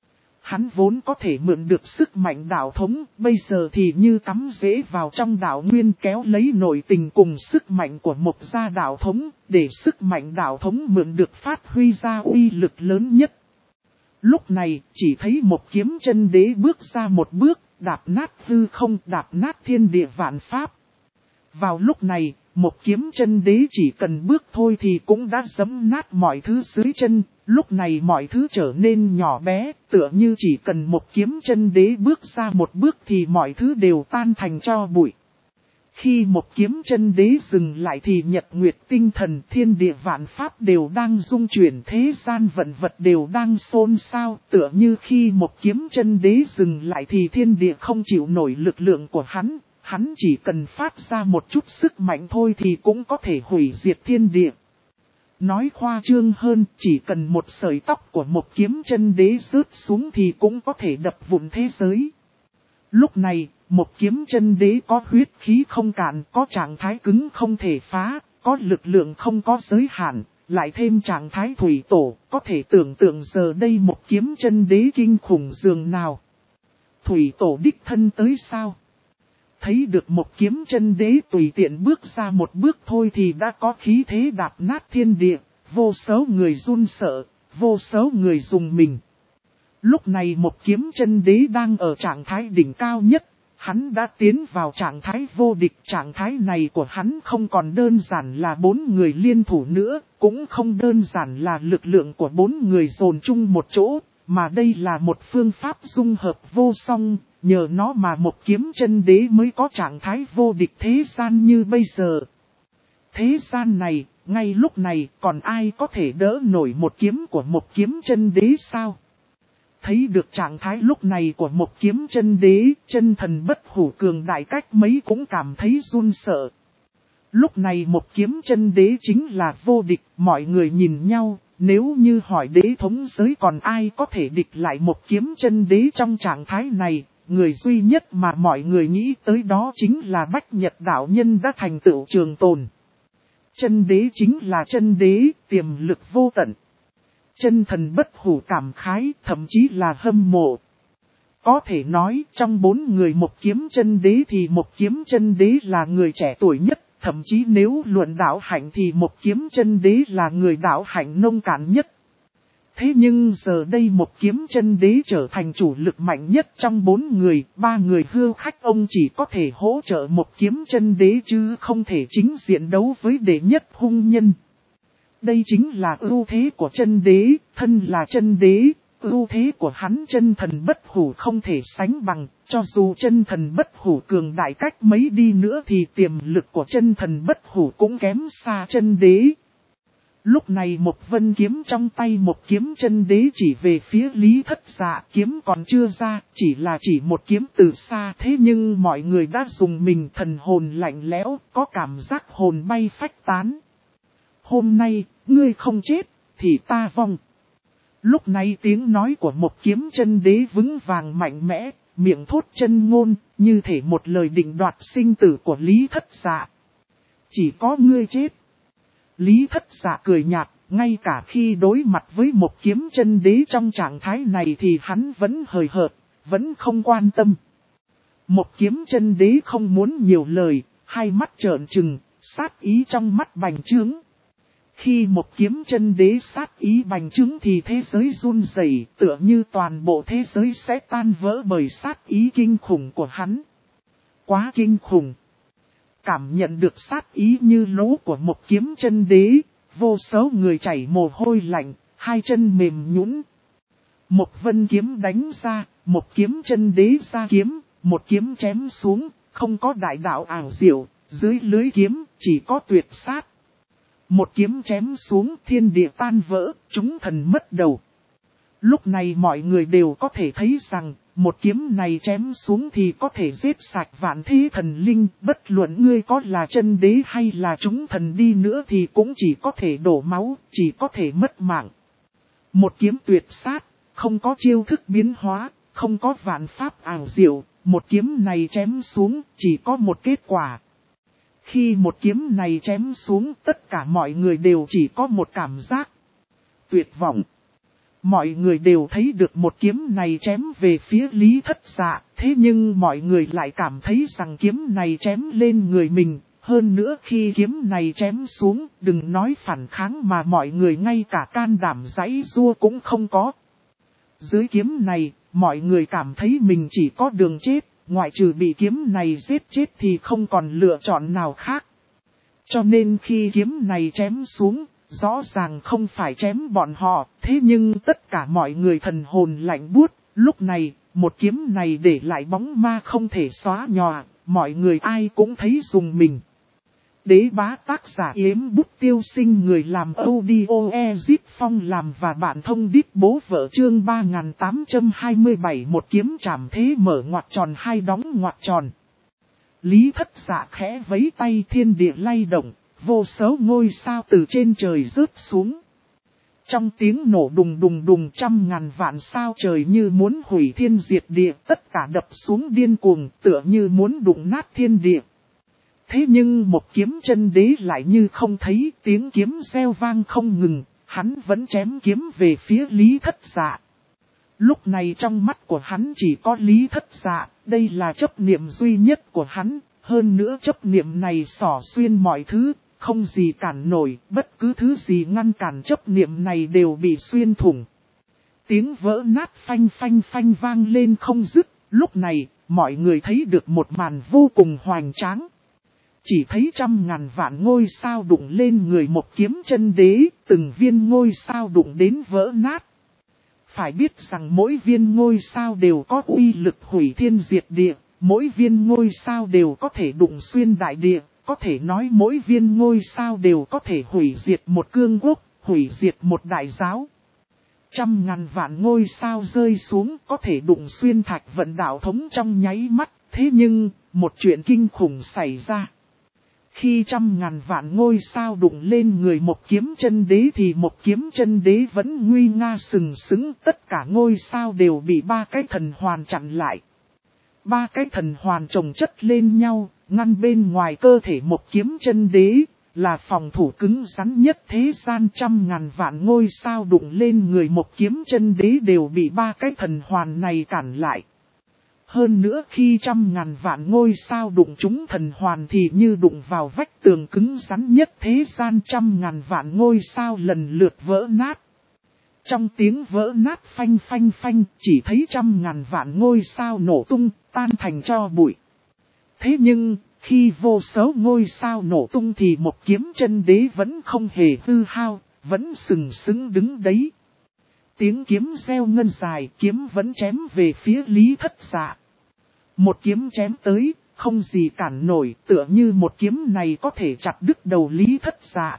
[SPEAKER 1] Hắn vốn có thể mượn được sức mạnh đạo thống, bây giờ thì như cắm rễ vào trong đạo nguyên kéo lấy nội tình cùng sức mạnh của một gia đạo thống, để sức mạnh đạo thống mượn được phát huy ra uy lực lớn nhất. Lúc này, chỉ thấy một kiếm chân đế bước ra một bước, đạp nát hư không, đạp nát thiên địa vạn pháp. Vào lúc này, một kiếm chân đế chỉ cần bước thôi thì cũng đã giẫm nát mọi thứ dưới chân, lúc này mọi thứ trở nên nhỏ bé, tựa như chỉ cần một kiếm chân đế bước ra một bước thì mọi thứ đều tan thành tro bụi. Khi một kiếm chân đế dừng lại thì nhật nguyệt tinh thần thiên địa vạn pháp đều đang rung chuyển, thế gian vận vật đều đang xôn xao, tựa như khi một kiếm chân đế dừng lại thì thiên địa không chịu nổi lực lượng của hắn. Hắn chỉ cần phát ra một chút sức mạnh thôi thì cũng có thể hủy diệt thiên địa. Nói khoa trương hơn, chỉ cần một sợi tóc của một kiếm chân đế rớt xuống thì cũng có thể đập vụn thế giới. Lúc này, một kiếm chân đế có huyết khí không cạn, có trạng thái cứng không thể phá, có lực lượng không có giới hạn, lại thêm trạng thái thủy tổ, có thể tưởng tượng giờ đây một kiếm chân đế kinh khủng dường nào. Thủy tổ đích thân tới sao? Thấy được một kiếm chân đế tùy tiện bước ra một bước thôi thì đã có khí thế đạp nát thiên địa, vô số người run sợ, vô số người dùng mình. Lúc này một kiếm chân đế đang ở trạng thái đỉnh cao nhất, hắn đã tiến vào trạng thái vô địch. Trạng thái này của hắn không còn đơn giản là 4 người liên thủ nữa, cũng không đơn giản là lực lượng của 4 người dồn chung một chỗ, mà đây là một phương pháp dung hợp vô song. Nhờ nó mà một kiếm chân đế mới có trạng thái vô địch thế gian như bây giờ. Thế gian này, ngay lúc này còn ai có thể đỡ nổi một kiếm của một kiếm chân đế sao? Thấy được trạng thái lúc này của một kiếm chân đế, chân thần bất hủ cường đại cách mấy cũng cảm thấy run sợ. Lúc này một kiếm chân đế chính là vô địch, mọi người nhìn nhau. Nếu như hỏi đế thống giới còn ai có thể địch lại một kiếm chân đế trong trạng thái này, người duy nhất mà mọi người nghĩ tới đó chính là Bách Nhật đạo nhân đã thành tựu trường tồn. Chân đế chính là chân đế, tiềm lực vô tận. Chân thần bất hủ cảm khái, thậm chí là hâm mộ. Có thể nói trong 4 người một kiếm chân đế thì một kiếm chân đế là người trẻ tuổi nhất. Thậm chí nếu luận đạo hạnh thì một kiếm chân đế là người đạo hạnh nông cạn nhất. Thế nhưng giờ đây một kiếm chân đế trở thành chủ lực mạnh nhất trong 4 người, 3 người hưu khách ông chỉ có thể hỗ trợ một kiếm chân đế chứ không thể chính diện đấu với đệ nhất hung nhân. Đây chính là ưu thế của chân đế, thân là chân đế, ưu thế của hắn chân thần bất hủ không thể sánh bằng, cho dù chân thần bất hủ cường đại cách mấy đi nữa thì tiềm lực của chân thần bất hủ cũng kém xa chân đế. Lúc này một vân kiếm trong tay một kiếm chân đế chỉ về phía Lý Thất Dạ, kiếm còn chưa ra, chỉ một kiếm từ xa, thế nhưng mọi người đã dùng mình, thần hồn lạnh lẽo, có cảm giác hồn bay phách tán. Hôm nay, ngươi không chết, thì ta vong. Lúc này tiếng nói của một kiếm chân đế vững vàng mạnh mẽ, miệng thốt chân ngôn, như thể một lời định đoạt sinh tử của Lý Thất Dạ. Chỉ có ngươi chết. Lý Thất Dạ cười nhạt, ngay cả khi đối mặt với một kiếm chân đế trong trạng thái này thì hắn vẫn hời hợt, vẫn không quan tâm. Một kiếm chân đế không muốn nhiều lời, hai mắt trợn trừng, sát ý trong mắt bành trướng. Khi một kiếm chân đế sát ý bành trướng thì thế giới run rẩy, tựa như toàn bộ thế giới sẽ tan vỡ bởi sát ý kinh khủng của hắn. Quá kinh khủng. Cảm nhận được sát ý như lỗ của một kiếm chân đế, vô số người chảy mồ hôi lạnh, hai chân mềm nhũn. Một vân kiếm đánh ra, một kiếm chân đế ra kiếm, một kiếm chém xuống, không có đại đạo ảo diệu, dưới lưới kiếm chỉ có tuyệt sát. Một kiếm chém xuống thiên địa tan vỡ, chúng thần mất đầu. Lúc này mọi người đều có thể thấy rằng, một kiếm này chém xuống thì có thể giết sạch vạn thế thần linh, bất luận ngươi có là chân đế hay là chúng thần đi nữa thì cũng chỉ có thể đổ máu, chỉ có thể mất mạng. Một kiếm tuyệt sát, không có chiêu thức biến hóa, không có vạn pháp ảo diệu, một kiếm này chém xuống chỉ có một kết quả. Khi một kiếm này chém xuống tất cả mọi người đều chỉ có một cảm giác. tuyệt vọng. Mọi người đều thấy được một kiếm này chém về phía Lý Thất Dạ, thế nhưng mọi người lại cảm thấy rằng kiếm này chém lên người mình. Hơn nữa khi kiếm này chém xuống, đừng nói phản kháng mà mọi người ngay cả can đảm giãy giụa cũng không có. Dưới kiếm này, mọi người cảm thấy mình chỉ có đường chết, ngoại trừ bị kiếm này giết chết thì không còn lựa chọn nào khác. Cho nên khi kiếm này chém xuống, rõ ràng không phải chém bọn họ, thế nhưng tất cả mọi người thần hồn lạnh buốt, lúc này, một kiếm này để lại bóng ma không thể xóa nhòa, mọi người ai cũng thấy rùng mình. Đế bá tác giả Yếm Bút Tiêu Sinh, người làm audio Ezit Phong làm và bạn thông đít bố vợ, chương 3827, một kiếm trảm thế mở ngoặc tròn hai đóng ngoặc tròn. Lý Thất Dạ khẽ vẫy tay, thiên địa lay động, vô số ngôi sao từ trên trời rớt xuống. Trong tiếng nổ đùng đùng đùng, trăm ngàn vạn sao trời như muốn hủy thiên diệt địa, tất cả đập xuống điên cuồng, tựa như muốn đụng nát thiên địa. Thế nhưng một kiếm chân đế lại như không thấy, tiếng kiếm reo vang không ngừng, hắn vẫn chém kiếm về phía Lý Thất Dạ. Lúc này trong mắt của hắn chỉ có Lý Thất Dạ, đây là chấp niệm duy nhất của hắn, hơn nữa chấp niệm này xỏ xuyên mọi thứ, không gì cản nổi, bất cứ thứ gì ngăn cản chấp niệm này đều bị xuyên thủng. Tiếng vỡ nát phanh phanh phanh vang lên không dứt, lúc này, mọi người thấy được một màn vô cùng hoành tráng. Chỉ thấy trăm ngàn vạn ngôi sao đụng lên người một kiếm chân đế, từng viên ngôi sao đụng đến vỡ nát. Phải biết rằng mỗi viên ngôi sao đều có uy lực hủy thiên diệt địa, mỗi viên ngôi sao đều có thể đụng xuyên đại địa, có thể nói mỗi viên ngôi sao đều có thể hủy diệt một cương quốc, hủy diệt một đại giáo. Trăm ngàn vạn ngôi sao rơi xuống có thể đụng xuyên thạch vận đạo thống trong nháy mắt, thế nhưng, một chuyện kinh khủng xảy ra. Khi trăm ngàn vạn ngôi sao đụng lên người một kiếm chân đế thì một kiếm chân đế vẫn nguy nga sừng sững, tất cả ngôi sao đều bị ba cái thần hoàn chặn lại. Ba cái thần hoàn chồng chất lên nhau, ngăn bên ngoài cơ thể một kiếm chân đế, là phòng thủ cứng rắn nhất thế gian. Trăm ngàn vạn ngôi sao đụng lên người một kiếm chân đế đều bị ba cái thần hoàn này cản lại. Hơn nữa khi trăm ngàn vạn ngôi sao đụng trúng thần hoàn thì như đụng vào vách tường cứng rắn nhất thế gian, trăm ngàn vạn ngôi sao lần lượt vỡ nát. Trong tiếng vỡ nát phanh phanh phanh, chỉ thấy trăm ngàn vạn ngôi sao nổ tung, tan thành tro bụi. Thế nhưng, khi vô số ngôi sao nổ tung thì một kiếm chân đế vẫn không hề hư hao, vẫn sừng sững đứng đấy. Tiếng kiếm reo ngân dài, kiếm vẫn chém về phía Lý Thất Dạ. Một kiếm chém tới, không gì cản nổi, tựa như một kiếm này có thể chặt đứt đầu Lý Thất Dạ.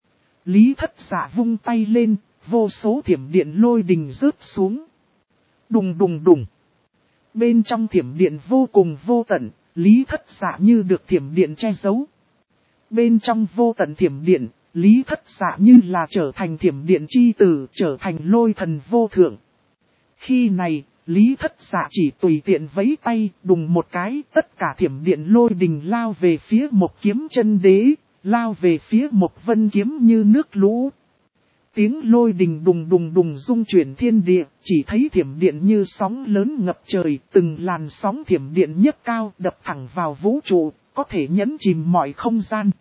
[SPEAKER 1] Lý Thất Dạ vung tay lên, vô số thiểm điện lôi đình rớt xuống. Đùng đùng đùng. Bên trong thiểm điện vô cùng vô tận, Lý Thất Dạ như được thiểm điện che giấu. Bên trong vô tận thiểm điện, Lý Thất Dạ như là trở thành thiểm điện chi tử, trở thành lôi thần vô thượng. Khi này, Lý Thất Dạ chỉ tùy tiện vẫy tay, đùng một cái, tất cả thiểm điện lôi đình lao về phía một kiếm chân đế, lao về phía một vân kiếm như nước lũ. Tiếng lôi đình đùng đùng đùng rung chuyển thiên địa, chỉ thấy thiểm điện như sóng lớn ngập trời, từng làn sóng thiểm điện nhấc cao đập thẳng vào vũ trụ, có thể nhấn chìm mọi không gian.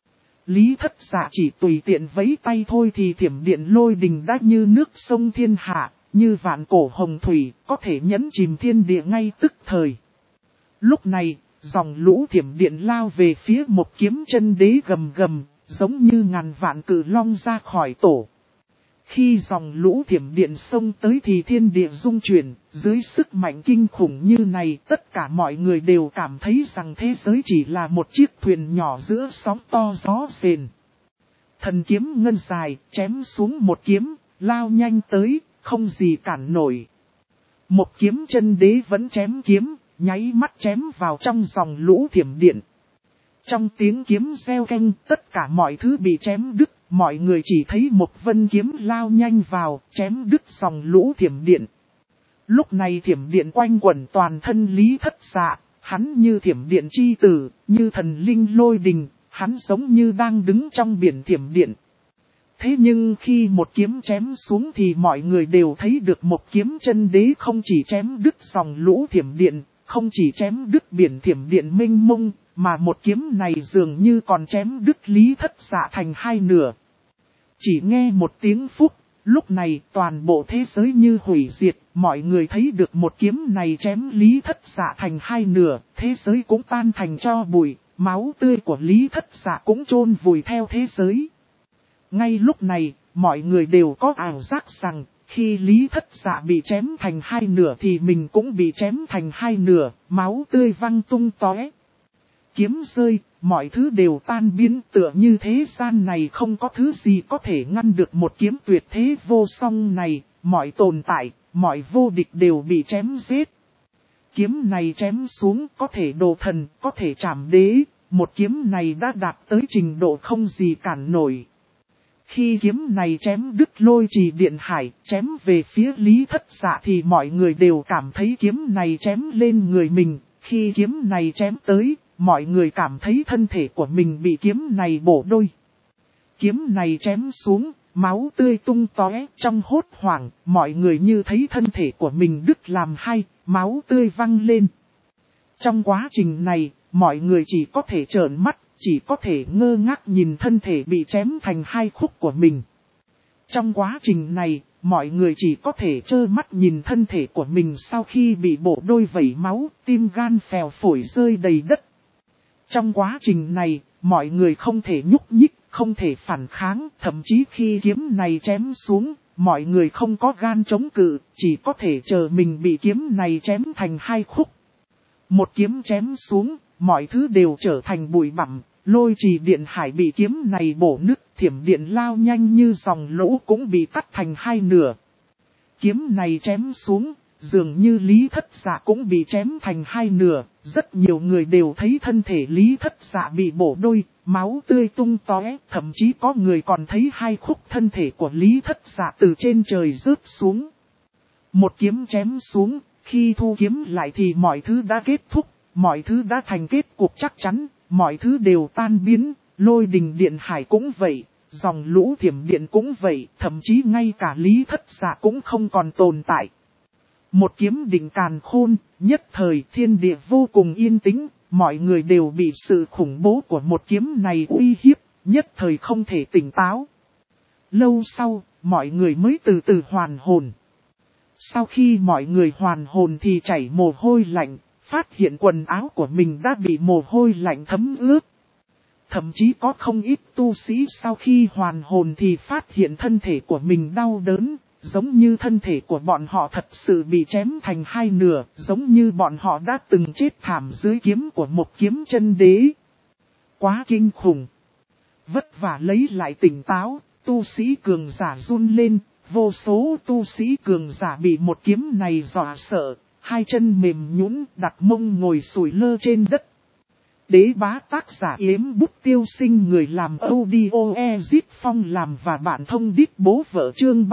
[SPEAKER 1] Lý Thất Dạ chỉ tùy tiện vẫy tay thôi thì thiểm điện lôi đình đã như nước sông thiên hạ, như vạn cổ hồng thủy, có thể nhấn chìm thiên địa ngay tức thời. Lúc này, dòng lũ thiểm điện lao về phía một kiếm chân đế gầm gầm, giống như ngàn vạn cự long ra khỏi tổ. Khi dòng lũ thiểm điện xông tới thì thiên địa rung chuyển, dưới sức mạnh kinh khủng như này tất cả mọi người đều cảm thấy rằng thế giới chỉ là một chiếc thuyền nhỏ giữa sóng to gió sền. Thần kiếm ngân dài, chém xuống một kiếm, lao nhanh tới, không gì cản nổi. Một kiếm chân đế vẫn chém kiếm, nháy mắt chém vào trong dòng lũ thiểm điện. Trong tiếng kiếm reo canh, tất cả mọi thứ bị chém đứt, mọi người chỉ thấy một vân kiếm lao nhanh vào, chém đứt dòng lũ thiểm điện. Lúc này thiểm điện quanh quẩn toàn thân Lý Thất Dạ, hắn như thiểm điện chi tử, như thần linh lôi đình, hắn giống như đang đứng trong biển thiểm điện. Thế nhưng khi một kiếm chém xuống thì mọi người đều thấy được một kiếm chân đế không chỉ chém đứt dòng lũ thiểm điện, không chỉ chém đứt biển thiểm điện mênh mông, mà một kiếm này dường như còn chém đứt Lý Thất Dạ thành hai nửa. Chỉ nghe một tiếng phúc, lúc này toàn bộ thế giới như hủy diệt, mọi người thấy được một kiếm này chém Lý Thất Dạ thành hai nửa, thế giới cũng tan thành tro bụi, máu tươi của Lý Thất Dạ cũng chôn vùi theo thế giới. Ngay lúc này, mọi người đều có ảo giác rằng, khi Lý Thất Dạ bị chém thành hai nửa thì mình cũng bị chém thành hai nửa, máu tươi văng tung tóe. Kiếm rơi, mọi thứ đều tan biến, tựa như thế gian này không có thứ gì có thể ngăn được một kiếm tuyệt thế vô song này, mọi tồn tại, mọi vô địch đều bị chém giết. Kiếm này chém xuống có thể đồ thần, có thể chảm đế, một kiếm này đã đạt tới trình độ không gì cản nổi. Khi kiếm này chém đứt Lôi Trì Điện Hải, chém về phía Lý Thất Dạ thì mọi người đều cảm thấy kiếm này chém lên người mình. Khi kiếm này chém tới, mọi người cảm thấy thân thể của mình bị kiếm này bổ đôi. Kiếm này chém xuống, máu tươi tung tóe, trong hốt hoảng, mọi người như thấy thân thể của mình đứt làm hai, máu tươi văng lên. Trong quá trình này, mọi người chỉ có thể trợn mắt, chỉ có thể ngơ ngác nhìn thân thể bị chém thành hai khúc của mình. Trong quá trình này, mọi người chỉ có thể trơ mắt nhìn thân thể của mình sau khi bị bổ đôi vẩy máu, tim gan phèo phổi rơi đầy đất. Trong quá trình này, mọi người không thể nhúc nhích, không thể phản kháng, thậm chí khi kiếm này chém xuống, mọi người không có gan chống cự, chỉ có thể chờ mình bị kiếm này chém thành hai khúc. Một kiếm chém xuống, mọi thứ đều trở thành bụi bặm, Lôi Trì Điện Hải bị kiếm này bổ nứt, thiểm điện lao nhanh như dòng lũ cũng bị cắt thành hai nửa. Kiếm này chém xuống, dường như Lý Thất Dạ cũng bị chém thành hai nửa, rất nhiều người đều thấy thân thể Lý Thất Dạ bị bổ đôi, máu tươi tung tóe, thậm chí có người còn thấy hai khúc thân thể của Lý Thất Dạ từ trên trời rớt xuống. Một kiếm chém xuống, khi thu kiếm lại thì mọi thứ đã kết thúc, mọi thứ đã thành kết cục chắc chắn, mọi thứ đều tan biến, Lôi Đình Điện Hải cũng vậy, dòng lũ thiểm điện cũng vậy, thậm chí ngay cả Lý Thất Dạ cũng không còn tồn tại. Một kiếm định càn khôn, nhất thời thiên địa vô cùng yên tĩnh, mọi người đều bị sự khủng bố của một kiếm này uy hiếp, nhất thời không thể tỉnh táo. Lâu sau, mọi người mới từ từ hoàn hồn. Sau khi mọi người hoàn hồn thì chảy mồ hôi lạnh, phát hiện quần áo của mình đã bị mồ hôi lạnh thấm ướt. Thậm chí có không ít tu sĩ sau khi hoàn hồn thì phát hiện thân thể của mình đau đớn, giống như thân thể của bọn họ thật sự bị chém thành hai nửa, giống như bọn họ đã từng chết thảm dưới kiếm của một kiếm chân đế. Quá kinh khủng. Vất vả lấy lại tỉnh táo, tu sĩ cường giả run lên, vô số tu sĩ cường giả bị một kiếm này dọa sợ, hai chân mềm nhũn đặt mông ngồi sủi lơ trên đất. Đế bá tác giả Yếm Bút Tiêu Sinh, người làm audio Ezit Phong làm và bạn thông đít bố vợ chương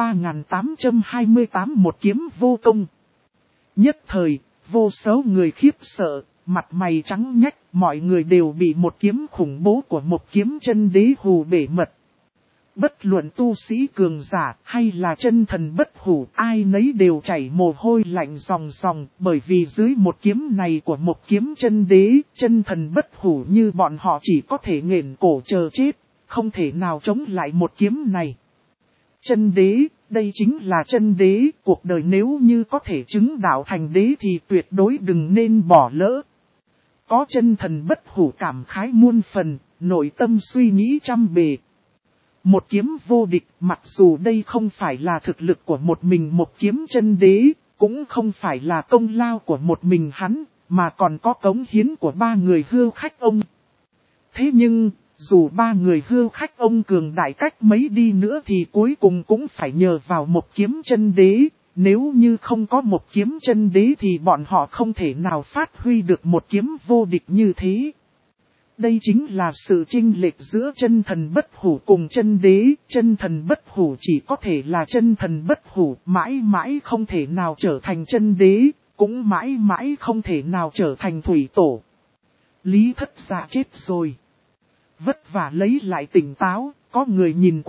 [SPEAKER 1] 3828 một kiếm vô công. Nhất thời, vô số người khiếp sợ, mặt mày trắng nhách, mọi người đều bị một kiếm khủng bố của một kiếm chân đế hù bể mật. Bất luận tu sĩ cường giả hay là chân thần bất hủ, ai nấy đều chảy mồ hôi lạnh ròng ròng, bởi vì dưới một kiếm này của một kiếm chân đế, chân thần bất hủ như bọn họ chỉ có thể nghển cổ chờ chết, không thể nào chống lại một kiếm này. Chân đế, đây chính là chân đế, cuộc đời nếu như có thể chứng đạo thành đế thì tuyệt đối đừng nên bỏ lỡ. Có chân thần bất hủ cảm khái muôn phần, nội tâm suy nghĩ trăm bề. Một kiếm vô địch, mặc dù đây không phải là thực lực của một mình một kiếm chân đế, cũng không phải là công lao của một mình hắn, mà còn có cống hiến của ba người hưu khách ông. Thế nhưng, dù ba người hưu khách ông cường đại cách mấy đi nữa thì cuối cùng cũng phải nhờ vào một kiếm chân đế, nếu như không có một kiếm chân đế thì bọn họ không thể nào phát huy được một kiếm vô địch như thế. Đây chính là sự chênh lệch giữa chân thần bất hủ cùng chân đế, chân thần bất hủ chỉ có thể là chân thần bất hủ, mãi mãi không thể nào trở thành chân đế, cũng mãi mãi không thể nào trở thành thủy tổ. Lý Thất Dạ chết rồi. Vất vả lấy lại tỉnh táo, có người nhìn quanh,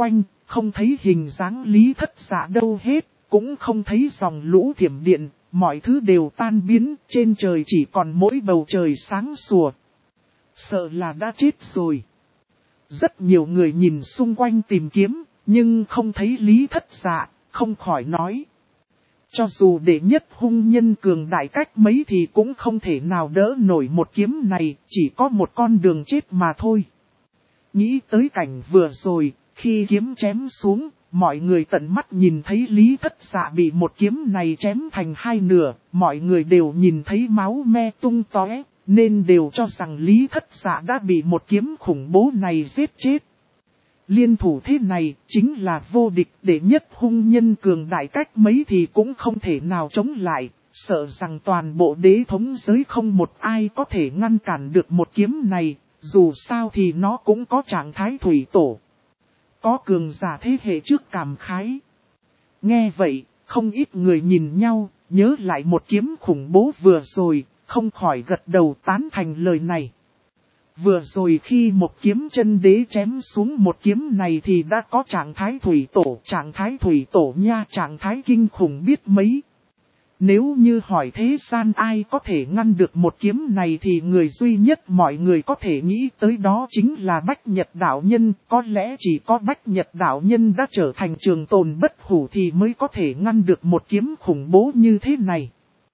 [SPEAKER 1] không thấy hình dáng Lý Thất Dạ đâu hết, cũng không thấy dòng lũ thiểm điện, mọi thứ đều tan biến, trên trời chỉ còn mỗi bầu trời sáng sủa. Sợ là đã chết rồi. Rất nhiều người nhìn xung quanh tìm kiếm, nhưng không thấy Lý Thất Dạ, không khỏi nói. Cho dù đệ nhất hung nhân cường đại cách mấy thì cũng không thể nào đỡ nổi một kiếm này, chỉ có một con đường chết mà thôi. Nghĩ tới cảnh vừa rồi, khi kiếm chém xuống, mọi người tận mắt nhìn thấy Lý Thất Dạ bị một kiếm này chém thành hai nửa, mọi người đều nhìn thấy máu me tung tóe, nên đều cho rằng Lý Thất Dạ đã bị một kiếm khủng bố này giết chết. Liên thủ thế này chính là vô địch, đệ nhất hung nhân cường đại cách mấy thì cũng không thể nào chống lại, sợ rằng toàn bộ đế thống giới không một ai có thể ngăn cản được một kiếm này, dù sao thì nó cũng có trạng thái thủy tổ. Có cường giả thế hệ trước cảm khái. Nghe vậy, không ít người nhìn nhau, nhớ lại một kiếm khủng bố vừa rồi, không khỏi gật đầu tán thành lời này. Vừa rồi khi một kiếm chân đế chém xuống một kiếm này thì đã có trạng thái thủy tổ nha, trạng thái kinh khủng biết mấy. Nếu như hỏi thế gian ai có thể ngăn được một kiếm này thì người duy nhất mọi người có thể nghĩ tới đó chính là Bách Nhật Đạo Nhân. Có lẽ chỉ có Bách Nhật Đạo Nhân đã trở thành trường tồn bất hủ thì mới có thể ngăn được một kiếm khủng bố như thế này.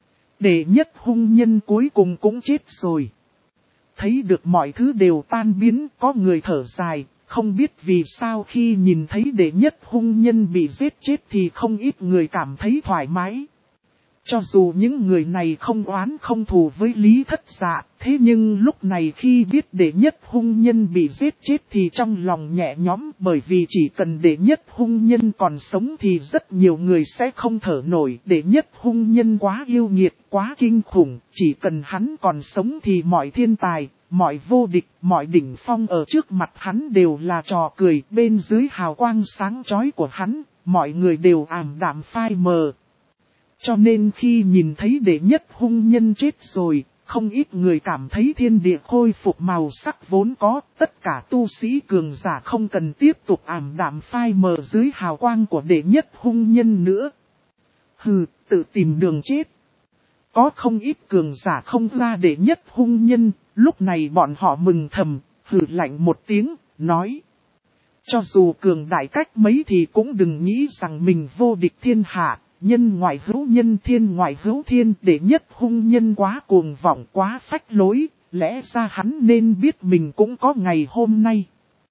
[SPEAKER 1] Đệ nhất hung nhân cuối cùng cũng chết rồi. Thấy được mọi thứ đều tan biến, có người thở dài, không biết vì sao khi nhìn thấy đệ nhất hung nhân bị giết chết thì không ít người cảm thấy thoải mái. Cho dù những người này không oán không thù với Lý Thất Dạ, thế nhưng lúc này khi biết đệ nhất hung nhân bị giết chết thì trong lòng nhẹ nhõm, bởi vì chỉ cần đệ nhất hung nhân còn sống thì rất nhiều người sẽ không thở nổi. Đệ nhất hung nhân quá yêu nghiệt, quá kinh khủng, chỉ cần hắn còn sống thì mọi thiên tài, mọi vô địch, mọi đỉnh phong ở trước mặt hắn đều là trò cười. Bên dưới hào quang sáng chói của hắn, mọi người đều ảm đạm phai mờ. Cho nên khi nhìn thấy đệ nhất hung nhân chết rồi, không ít người cảm thấy thiên địa khôi phục màu sắc vốn có, tất cả tu sĩ cường giả không cần tiếp tục ảm đạm phai mờ dưới hào quang của đệ nhất hung nhân nữa. Hừ, tự tìm đường chết. Có không ít cường giả không ra đệ nhất hung nhân, lúc này bọn họ mừng thầm, hừ lạnh một tiếng, nói. Cho dù cường đại cách mấy thì cũng đừng nghĩ rằng mình vô địch thiên hạ. Nhân ngoại hữu nhân, thiên ngoại hữu thiên, đệ nhất hung nhân quá cuồng vọng, quá phách lối, lẽ ra hắn nên biết mình cũng có ngày hôm nay.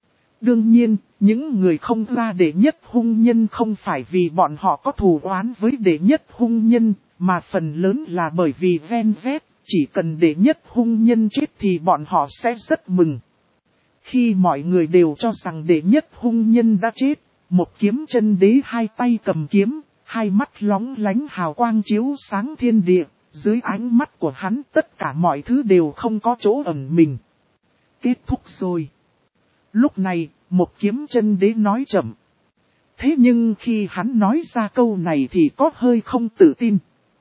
[SPEAKER 1] Đương nhiên, những người không ra đệ nhất hung nhân không phải vì bọn họ có thù oán với đệ nhất hung nhân, mà phần lớn là bởi vì ven vét, chỉ cần đệ nhất hung nhân chết thì bọn họ sẽ rất mừng. Khi mọi người đều cho rằng đệ nhất hung nhân đã chết, một kiếm chân đế hai tay cầm kiếm, hai mắt lóng lánh hào quang chiếu sáng thiên địa, dưới ánh mắt của hắn tất cả mọi thứ đều không có chỗ ẩn mình. Kết thúc rồi. Lúc này, một kiếm chân đế nói chậm. Thế nhưng khi hắn nói ra câu này thì có hơi không tự tin.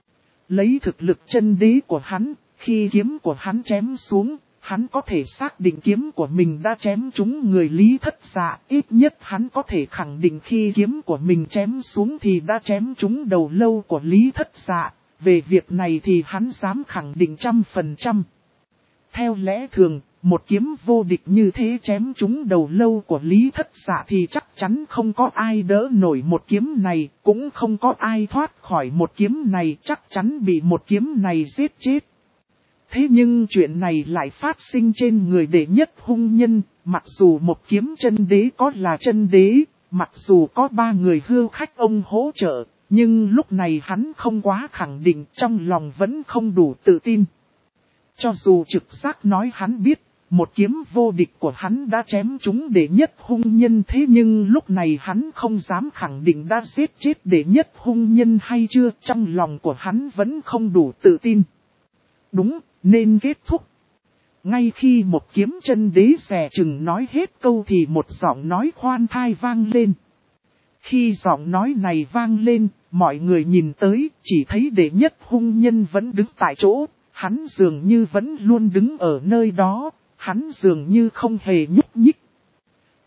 [SPEAKER 1] Lấy thực lực chân đế của hắn, khi kiếm của hắn chém xuống, hắn có thể xác định kiếm của mình đã chém trúng người Lý Thất Dạ. Ít nhất hắn có thể khẳng định khi kiếm của mình chém xuống thì đã chém trúng đầu lâu của Lý Thất Dạ. Về việc này thì hắn dám khẳng định 100%. Theo lẽ thường, một kiếm vô địch như thế chém trúng đầu lâu của Lý Thất Dạ thì chắc chắn không có ai đỡ nổi một kiếm này, cũng không có ai thoát khỏi một kiếm này, chắc chắn bị một kiếm này giết chết. Thế nhưng chuyện này lại phát sinh trên người đệ nhất hung nhân, mặc dù một kiếm chân đế có là chân đế, mặc dù có 3 người hưu khách ông hỗ trợ, nhưng lúc này hắn không quá khẳng định, trong lòng vẫn không đủ tự tin. Cho dù trực giác nói hắn biết, một kiếm vô địch của hắn đã chém trúng đệ nhất hung nhân, thế nhưng lúc này hắn không dám khẳng định đã giết chết đệ nhất hung nhân hay chưa, trong lòng của hắn vẫn không đủ tự tin. Đúng, nên kết thúc. Ngay khi một kiếm chân đế dè chừng nói hết câu thì một giọng nói khoan thai vang lên. Khi giọng nói này vang lên, mọi người nhìn tới, chỉ thấy đệ nhất hung nhân vẫn đứng tại chỗ, hắn dường như vẫn luôn đứng ở nơi đó, hắn dường như không hề nhúc nhích.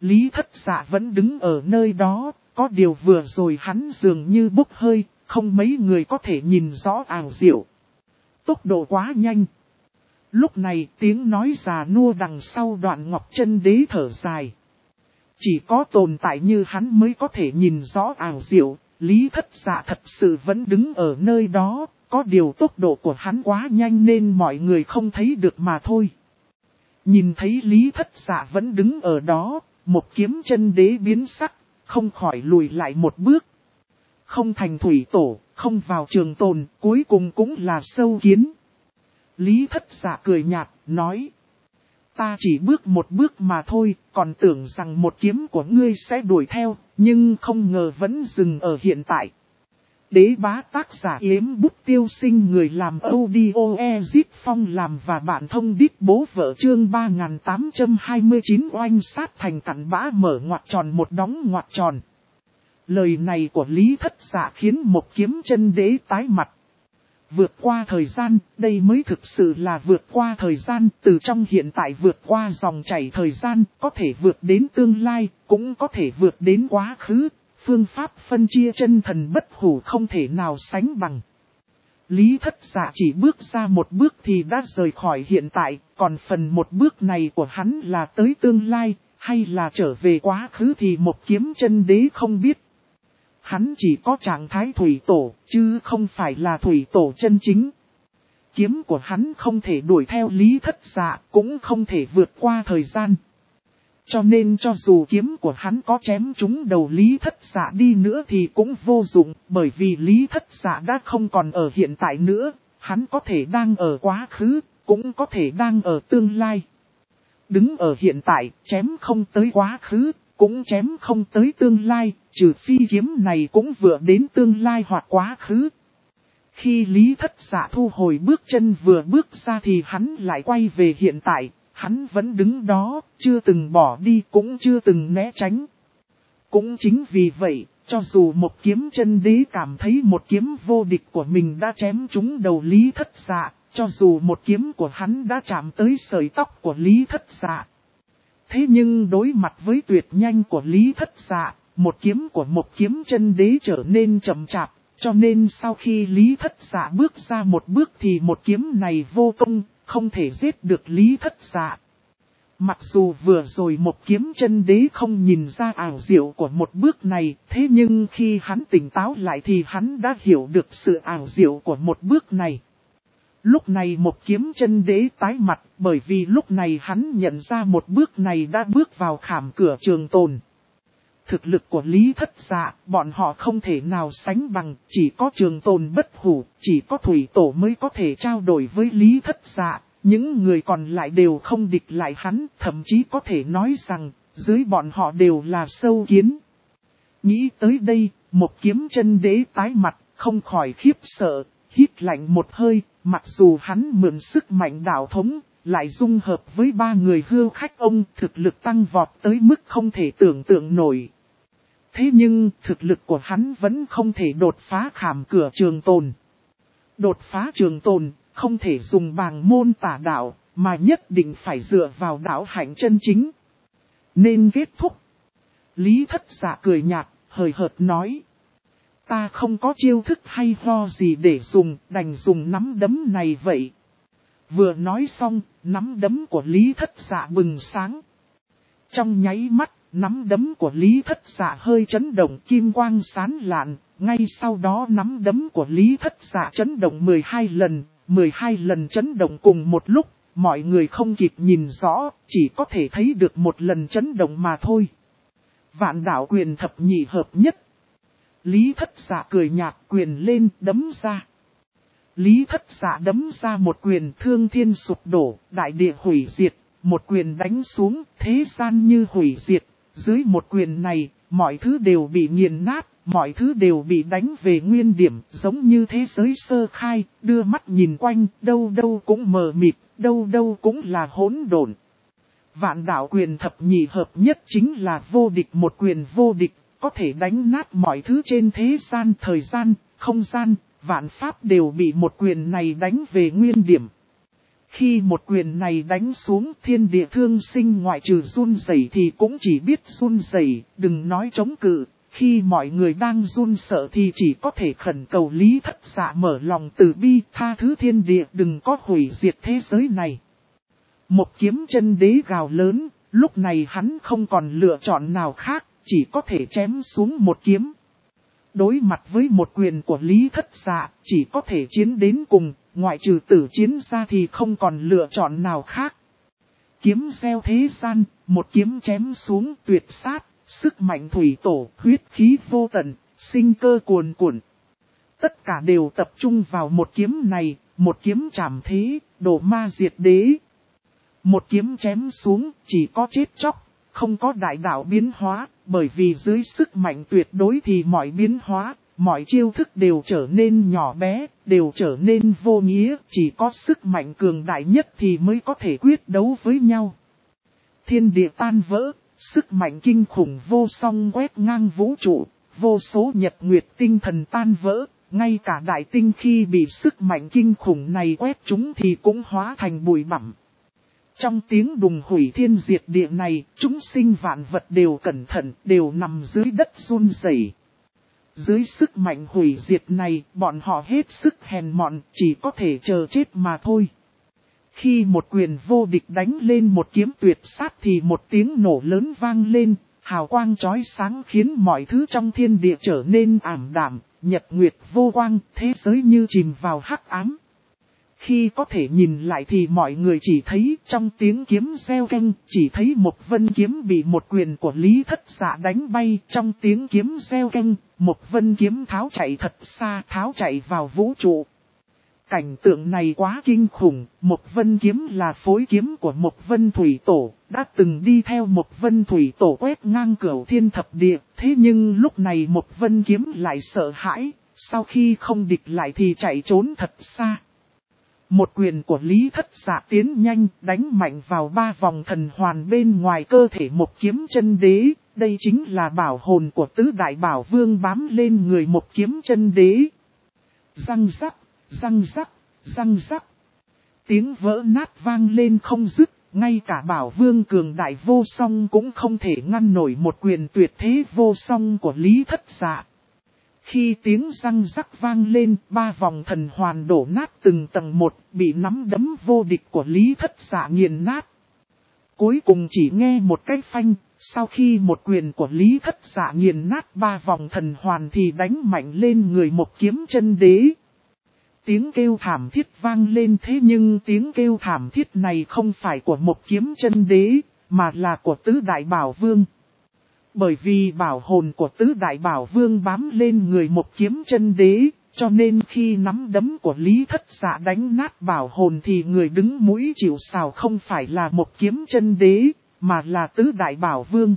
[SPEAKER 1] Lý Thất Dạ vẫn đứng ở nơi đó, có điều vừa rồi hắn dường như bốc hơi, không mấy người có thể nhìn rõ ảo diệu. Tốc độ quá nhanh. Lúc này tiếng nói già nua đằng sau Đoạn Ngọc Chân Đế thở dài. Chỉ có tồn tại như hắn mới có thể nhìn rõ ảo diệu, Lý Thất Dạ thật sự vẫn đứng ở nơi đó, có điều tốc độ của hắn quá nhanh nên mọi người không thấy được mà thôi. Nhìn thấy Lý Thất Dạ vẫn đứng ở đó, một kiếm chân đế biến sắc, không khỏi lùi lại một bước. Không thành thủy tổ, không vào trường tồn, cuối cùng cũng là sâu kiến. Lý Thất Dạ cười nhạt, nói. Ta chỉ bước một bước mà thôi, còn tưởng rằng một kiếm của ngươi sẽ đuổi theo, nhưng không ngờ vẫn dừng ở hiện tại. Đế bá tác giả Yếm Bút Tiêu Sinh, người làm audio Ezit Phong làm và bạn thông đít bố vợ chương 3829 oanh sát thành cặn bã mở ngoặc tròn một đóng ngoặc tròn. Lời này của Lý Thất Dạ khiến một kiếm chân đế tái mặt. Vượt qua thời gian, đây mới thực sự là vượt qua thời gian, từ trong hiện tại vượt qua dòng chảy thời gian, có thể vượt đến tương lai, cũng có thể vượt đến quá khứ. Phương pháp phân chia chân thần bất hủ không thể nào sánh bằng. Lý Thất Dạ chỉ bước ra một bước thì đã rời khỏi hiện tại, còn phần một bước này của hắn là tới tương lai, hay là trở về quá khứ thì một kiếm chân đế không biết. Hắn chỉ có trạng thái thủy tổ, chứ không phải là thủy tổ chân chính. Kiếm của hắn không thể đuổi theo Lý Thất Dạ, cũng không thể vượt qua thời gian. Cho nên cho dù kiếm của hắn có chém trúng đầu Lý Thất Dạ đi nữa thì cũng vô dụng, bởi vì Lý Thất Dạ đã không còn ở hiện tại nữa, hắn có thể đang ở quá khứ, cũng có thể đang ở tương lai. Đứng ở hiện tại, chém không tới quá khứ, cũng chém không tới tương lai, trừ phi kiếm này cũng vừa đến tương lai hoặc quá khứ. Khi Lý Thất Dạ thu hồi bước chân vừa bước ra thì hắn lại quay về hiện tại. Hắn vẫn đứng đó, chưa từng bỏ đi cũng chưa từng né tránh. Cũng chính vì vậy, cho dù một kiếm chân đế cảm thấy một kiếm vô địch của mình đã chém trúng đầu Lý Thất Dạ, cho dù một kiếm của hắn đã chạm tới sợi tóc của Lý Thất Dạ. Thế nhưng đối mặt với tuyệt nhanh của Lý Thất Dạ, một kiếm của một kiếm chân đế trở nên chậm chạp, cho nên sau khi Lý Thất Dạ bước ra một bước thì một kiếm này vô công. Không thể giết được Lý Thất Dạ. Mặc dù vừa rồi một kiếm chân đế không nhìn ra ảo diệu của một bước này, thế nhưng khi hắn tỉnh táo lại thì hắn đã hiểu được sự ảo diệu của một bước này. Lúc này một kiếm chân đế tái mặt, bởi vì lúc này hắn nhận ra một bước này đã bước vào khảm cửa trường tồn. Thực lực của Lý Thất Dạ, bọn họ không thể nào sánh bằng, chỉ có trường tồn bất hủ, chỉ có thủy tổ mới có thể trao đổi với Lý Thất Dạ, những người còn lại đều không địch lại hắn, thậm chí có thể nói rằng, dưới bọn họ đều là sâu kiến. Nghĩ tới đây, một kiếm chân đế tái mặt, không khỏi khiếp sợ, hít lạnh một hơi, mặc dù hắn mượn sức mạnh đạo thống, lại dung hợp với ba người hưu khách ông, thực lực tăng vọt tới mức không thể tưởng tượng nổi. Thế nhưng, thực lực của hắn vẫn không thể đột phá khảm cửa trường tồn. Đột phá trường tồn, không thể dùng bàng môn tả đạo, mà nhất định phải dựa vào đạo hạnh chân chính. Nên kết thúc. Lý Thất Dạ cười nhạt, hời hợt nói. Ta không có chiêu thức hay ho gì để dùng, đành dùng nắm đấm này vậy. Vừa nói xong, nắm đấm của Lý Thất Dạ bừng sáng. Trong nháy mắt, nắm đấm của Lý Thất Dạ hơi chấn động, kim quang sáng lạn, ngay sau đó nắm đấm của Lý Thất Dạ chấn động 12 lần, 12 lần chấn động cùng một lúc, mọi người không kịp nhìn rõ, chỉ có thể thấy được một lần chấn động mà thôi. Vạn đạo quyền thập nhị hợp nhất. Lý Thất Dạ cười nhạt, quyền lên, đấm ra. Lý Thất Dạ đấm ra một quyền, thương thiên sụp đổ, đại địa hủy diệt, một quyền đánh xuống, thế gian như hủy diệt. Dưới một quyền này, mọi thứ đều bị nghiền nát, mọi thứ đều bị đánh về nguyên điểm, giống như thế giới sơ khai, đưa mắt nhìn quanh, đâu đâu cũng mờ mịt, đâu đâu cũng là hỗn độn. Vạn đạo quyền thập nhị hợp nhất chính là vô địch, một quyền vô địch, có thể đánh nát mọi thứ trên thế gian, thời gian, không gian, vạn pháp đều bị một quyền này đánh về nguyên điểm. Khi một quyền này đánh xuống, thiên địa thương sinh ngoại trừ run rẩy thì cũng chỉ biết run rẩy, đừng nói chống cự. Khi mọi người đang run sợ thì chỉ có thể khẩn cầu Lý Thất Dạ mở lòng từ bi, tha thứ thiên địa, đừng có hủy diệt thế giới này. Một kiếm chân đế gào lớn, lúc này hắn không còn lựa chọn nào khác, chỉ có thể chém xuống một kiếm. Đối mặt với một quyền của Lý Thất Dạ, chỉ có thể chiến đến cùng, ngoại trừ tử chiến ra thì không còn lựa chọn nào khác. Kiếm gieo thế gian, một kiếm chém xuống tuyệt sát, sức mạnh thủy tổ, huyết khí vô tận, sinh cơ cuồn cuộn. Tất cả đều tập trung vào một kiếm này, một kiếm trảm thế, đổ ma diệt đế. Một kiếm chém xuống, chỉ có chết chóc, không có đại đạo biến hóa, bởi vì dưới sức mạnh tuyệt đối thì mọi biến hóa, mọi chiêu thức đều trở nên nhỏ bé, đều trở nên vô nghĩa, chỉ có sức mạnh cường đại nhất thì mới có thể quyết đấu với nhau. Thiên địa tan vỡ, sức mạnh kinh khủng vô song quét ngang vũ trụ, vô số nhật nguyệt tinh thần tan vỡ, ngay cả đại tinh khi bị sức mạnh kinh khủng này quét chúng thì cũng hóa thành bụi bặm. Trong tiếng đùng hủy thiên diệt địa này, chúng sinh vạn vật đều cẩn thận, đều nằm dưới đất run rẩy. Dưới sức mạnh hủy diệt này, bọn họ hết sức hèn mọn, chỉ có thể chờ chết mà thôi. Khi một quyền vô địch đánh lên một kiếm tuyệt sát thì một tiếng nổ lớn vang lên, hào quang chói sáng khiến mọi thứ trong thiên địa trở nên ảm đạm, nhật nguyệt vô quang, thế giới như chìm vào hắc ám. Khi có thể nhìn lại thì mọi người chỉ thấy trong tiếng kiếm reo canh, chỉ thấy một vân kiếm bị một quyền của Lý Thất Dạ đánh bay. Trong tiếng kiếm reo canh, một vân kiếm tháo chạy thật xa, tháo chạy vào vũ trụ. Cảnh tượng này quá kinh khủng, một vân kiếm là phối kiếm của một vân thủy tổ, đã từng đi theo một vân thủy tổ quét ngang cửu thiên thập địa. Thế nhưng lúc này một vân kiếm lại sợ hãi, sau khi không địch lại thì chạy trốn thật xa. Một quyền của Lý Thất Dạ tiến nhanh, đánh mạnh vào 3 vòng thần hoàn bên ngoài cơ thể một kiếm chân đế. Đây chính là bảo hồn của tứ đại bảo vương bám lên người một kiếm chân đế. Răng rắc, răng rắc, răng rắc. Tiếng vỡ nát vang lên không dứt, ngay cả bảo vương cường đại vô song cũng không thể ngăn nổi một quyền tuyệt thế vô song của Lý Thất Dạ. Khi tiếng răng rắc vang lên, 3 vòng thần hoàn đổ nát từng tầng một, bị nắm đấm vô địch của Lý Thất Dạ nghiền nát. Cuối cùng chỉ nghe một cái phanh, sau khi một quyền của Lý Thất Dạ nghiền nát 3 vòng thần hoàn thì đánh mạnh lên người một kiếm chân đế. Tiếng kêu thảm thiết vang lên, thế nhưng tiếng kêu thảm thiết này không phải của một kiếm chân đế, mà là của tứ đại bảo vương. Bởi vì bảo hồn của tứ đại bảo vương bám lên người một kiếm chân đế, cho nên khi nắm đấm của Lý Thất Dạ đánh nát bảo hồn thì người đứng mũi chịu sào không phải là một kiếm chân đế, mà là tứ đại bảo vương.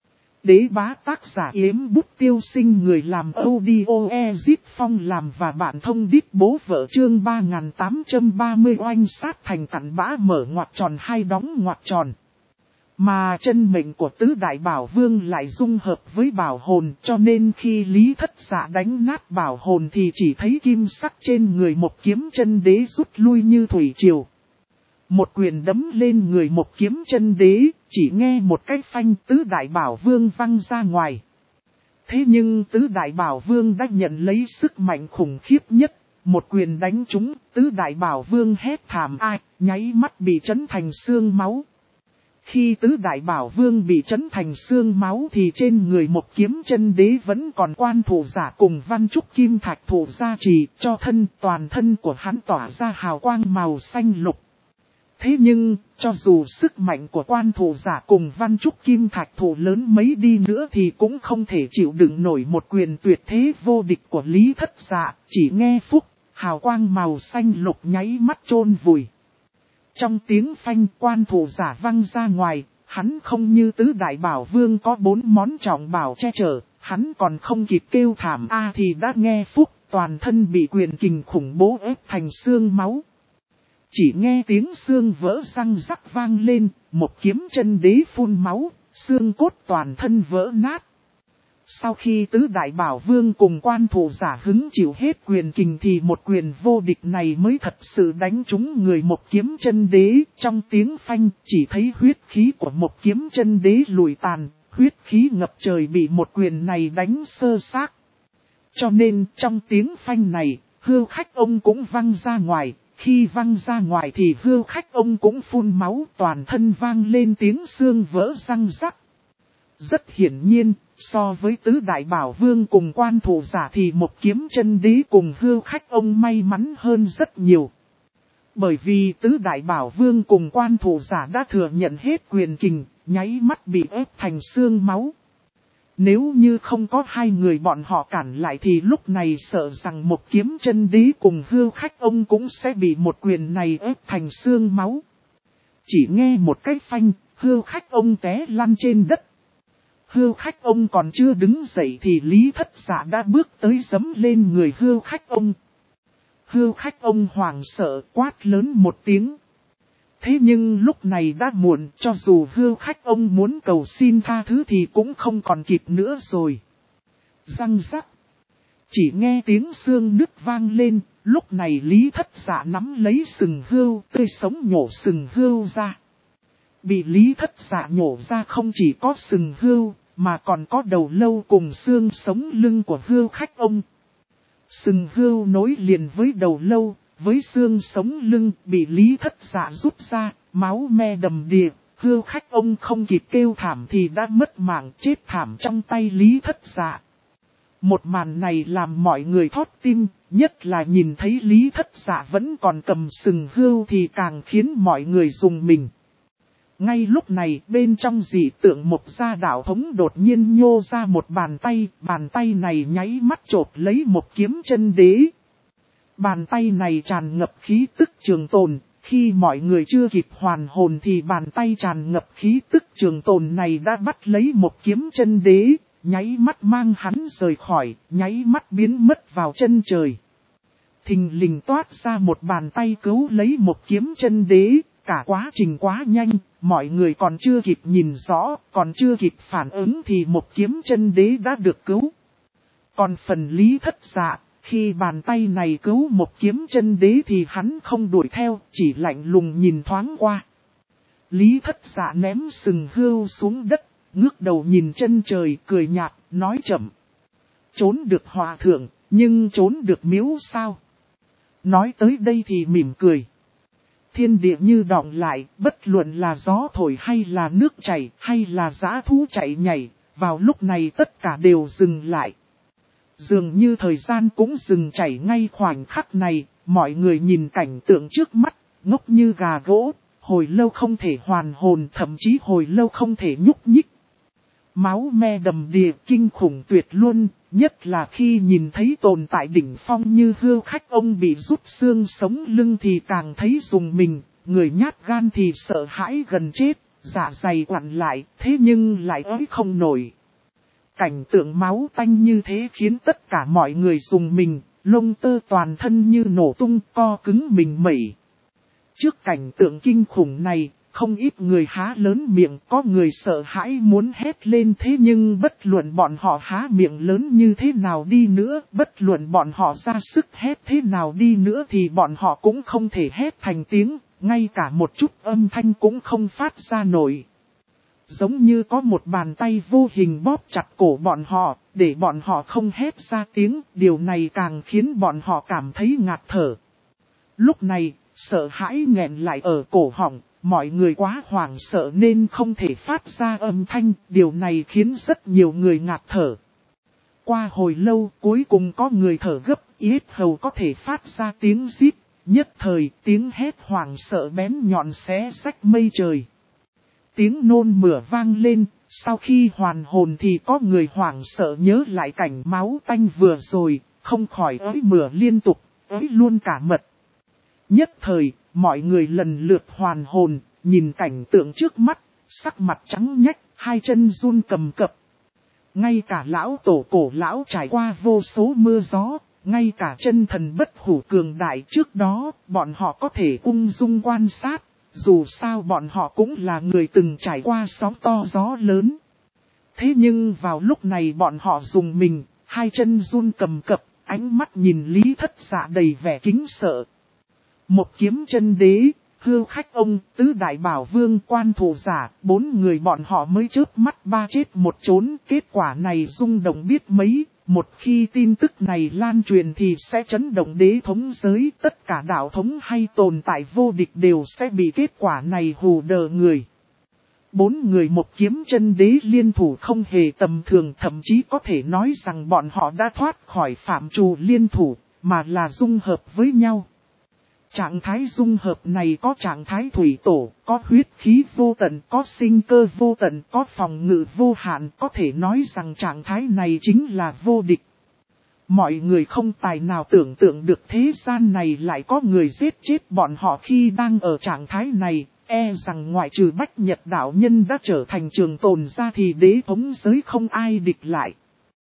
[SPEAKER 1] Đế bá tác giả Yếm Bút Tiêu Sinh, người làm audio Ezit Phong làm và bạn thông đít bố vợ chương 3830 oanh sát thành cặn bã mở ngoặc tròn hai đóng ngoặc tròn. Mà chân mệnh của tứ đại bảo vương lại dung hợp với bảo hồn, cho nên khi Lý Thất Dạ đánh nát bảo hồn thì chỉ thấy kim sắc trên người một kiếm chân đế rút lui như thủy triều. Một quyền đấm lên người một kiếm chân đế, chỉ nghe một cái phanh, tứ đại bảo vương văng ra ngoài. Thế nhưng tứ đại bảo vương đã nhận lấy sức mạnh khủng khiếp nhất, một quyền đánh trúng, tứ đại bảo vương hét thảm ai, nháy mắt bị chấn thành xương máu. Khi tứ đại bảo vương bị chấn thành xương máu thì trên người một kiếm chân đế vẫn còn quan thủ giả cùng văn trúc kim thạch thủ gia trì, cho toàn thân của hắn tỏa ra hào quang màu xanh lục. Thế nhưng, cho dù sức mạnh của quan thủ giả cùng văn trúc kim thạch thủ lớn mấy đi nữa thì cũng không thể chịu đựng nổi một quyền tuyệt thế vô địch của Lý Thất Dạ, chỉ nghe phúc, hào quang màu xanh lục nháy mắt chôn vùi. Trong tiếng phanh, quan thủ giả văng ra ngoài, hắn không như tứ đại bảo vương có 4 món trọng bảo che chở, hắn còn không kịp kêu thảm thì đã nghe phúc, toàn thân bị quyền kình khủng bố ép thành xương máu. Chỉ nghe tiếng xương vỡ răng rắc vang lên, một kiếm chân đế phun máu, xương cốt toàn thân vỡ nát. Sau khi tứ đại bảo vương cùng quan thủ giả hứng chịu hết quyền kình thì một quyền vô địch này mới thật sự đánh trúng người một kiếm chân đế. Trong tiếng phanh chỉ thấy huyết khí của một kiếm chân đế lùi tàn, huyết khí ngập trời bị một quyền này đánh sơ xác. Cho nên trong tiếng phanh này, Hưu Khách ông cũng văng ra ngoài. Khi văng ra ngoài thì Hưu Khách ông cũng phun máu, toàn thân vang lên tiếng xương vỡ răng rắc. Rất hiển nhiên, so với tứ đại bảo vương cùng quan thủ giả thì một kiếm chân đế cùng Hưu Khách ông may mắn hơn rất nhiều. Bởi vì tứ đại bảo vương cùng quan thủ giả đã thừa nhận hết quyền kình, nháy mắt bị ép thành xương máu. Nếu như không có hai người bọn họ cản lại thì lúc này sợ rằng một kiếm chân đế cùng Hưu Khách ông cũng sẽ bị một quyền này ép thành xương máu. Chỉ nghe một cái phanh, Hưu Khách ông té lăn trên đất. Hưu Khách ông còn chưa đứng dậy thì Lý Thất Dạ đã bước tới giẫm lên người Hưu Khách ông. Hưu Khách ông hoảng sợ quát lớn một tiếng. Thế nhưng lúc này đã muộn, cho dù Hưu Khách ông muốn cầu xin tha thứ thì cũng không còn kịp nữa rồi. Răng rắc. Chỉ nghe tiếng xương nứt vang lên, lúc này Lý Thất Dạ nắm lấy sừng hươu, tươi sống nhổ sừng hươu ra. Bị Lý Thất Dạ nhổ ra không chỉ có sừng hươu, mà còn có đầu lâu cùng xương sống lưng của Hưu Khách ông. Sừng hươu nối liền với đầu lâu, với xương sống lưng bị Lý Thất Dạ rút ra, máu me đầm đìa. Hưu Khách ông không kịp kêu thảm thì đã mất mạng chết thảm trong tay Lý Thất Dạ. Một màn này làm mọi người thót tim, nhất là nhìn thấy Lý Thất Dạ vẫn còn cầm sừng hươu thì càng khiến mọi người rùng mình. Ngay lúc này bên trong dị tượng Mộc Gia đạo thống đột nhiên nhô ra một bàn tay này nháy mắt chộp lấy một kiếm chân đế. Bàn tay này tràn ngập khí tức trường tồn, khi mọi người chưa kịp hoàn hồn thì bàn tay tràn ngập khí tức trường tồn này đã bắt lấy một kiếm chân đế, nháy mắt mang hắn rời khỏi, nháy mắt biến mất vào chân trời. Thình lình toát ra một bàn tay cứu lấy một kiếm chân đế, cả quá trình quá nhanh, mọi người còn chưa kịp nhìn rõ, còn chưa kịp phản ứng thì một kiếm chân đế đã được cứu. Còn phần Lý Thất Dạ, khi bàn tay này cứu một kiếm chân đế thì hắn không đuổi theo, chỉ lạnh lùng nhìn thoáng qua. Lý Thất Dạ ném sừng hươu xuống đất, ngước đầu nhìn chân trời cười nhạt, nói chậm. Trốn được hòa thượng, nhưng trốn được miếu sao? Nói tới đây thì mỉm cười. Thiên địa như đọng lại, bất luận là gió thổi hay là nước chảy, hay là dã thú chạy nhảy, vào lúc này tất cả đều dừng lại. Dường như thời gian cũng dừng chảy ngay khoảnh khắc này, mọi người nhìn cảnh tượng trước mắt, ngốc như gà gỗ, hồi lâu không thể hoàn hồn, thậm chí hồi lâu không thể nhúc nhích. Máu me đầm đìa kinh khủng tuyệt luôn, nhất là khi nhìn thấy tồn tại đỉnh phong như Hưu Khách ông bị rút xương sống lưng thì càng thấy rùng mình, người nhát gan thì sợ hãi gần chết, dạ dày quặn lại, thế nhưng lại ới không nổi. Cảnh tượng máu tanh như thế khiến tất cả mọi người rùng mình, lông tơ toàn thân như nổ tung, co cứng mình mẩy. Trước cảnh tượng kinh khủng này, không ít người há lớn miệng, có người sợ hãi muốn hét lên, thế nhưng bất luận bọn họ há miệng lớn như thế nào đi nữa, bất luận bọn họ ra sức hét thế nào đi nữa thì bọn họ cũng không thể hét thành tiếng, ngay cả một chút âm thanh cũng không phát ra nổi. Giống như có một bàn tay vô hình bóp chặt cổ bọn họ, để bọn họ không hét ra tiếng, điều này càng khiến bọn họ cảm thấy ngạt thở. Lúc này, sợ hãi nghẹn lại ở cổ họng, mọi người quá hoảng sợ nên không thể phát ra âm thanh, điều này khiến rất nhiều người ngạt thở. Qua hồi lâu, cuối cùng có người thở gấp, yết hầu có thể phát ra tiếng rít, nhất thời tiếng hét hoảng sợ bén nhọn xé rách mây trời. Tiếng nôn mửa vang lên, sau khi hoàn hồn thì có người hoảng sợ nhớ lại cảnh máu tanh vừa rồi, không khỏi ới mửa liên tục, ới luôn cả mật. Nhất thời, mọi người lần lượt hoàn hồn, nhìn cảnh tượng trước mắt, sắc mặt trắng nhách, hai chân run cầm cập. Ngay cả lão tổ cổ lão trải qua vô số mưa gió, ngay cả chân thần bất hủ cường đại trước đó, bọn họ có thể ung dung quan sát, dù sao bọn họ cũng là người từng trải qua sóng to gió lớn. Thế nhưng vào lúc này bọn họ dùng mình, hai chân run cầm cập, ánh mắt nhìn Lý Thất Dạ đầy vẻ kính sợ. Một kiếm chân đế, hưu khách ông, tứ đại bảo vương quan thủ giả, 4 người bọn họ mới chớp mắt 3 chết 1 trốn. Kết quả này rung động biết mấy, một khi tin tức này lan truyền thì sẽ chấn động đế thống giới. Tất cả đạo thống hay tồn tại vô địch đều sẽ bị kết quả này hù đờ người. 4 người một kiếm chân đế liên thủ không hề tầm thường, thậm chí có thể nói rằng bọn họ đã thoát khỏi phạm trù liên thủ, mà là dung hợp với nhau. Trạng thái dung hợp này có trạng thái thủy tổ, có huyết khí vô tận, có sinh cơ vô tận, có phòng ngự vô hạn, có thể nói rằng trạng thái này chính là vô địch. Mọi người không tài nào tưởng tượng được thế gian này lại có người giết chết bọn họ khi đang ở trạng thái này, e rằng ngoại trừ Bách Nhật đạo nhân đã trở thành trường tồn ra thì đế thống giới không ai địch lại.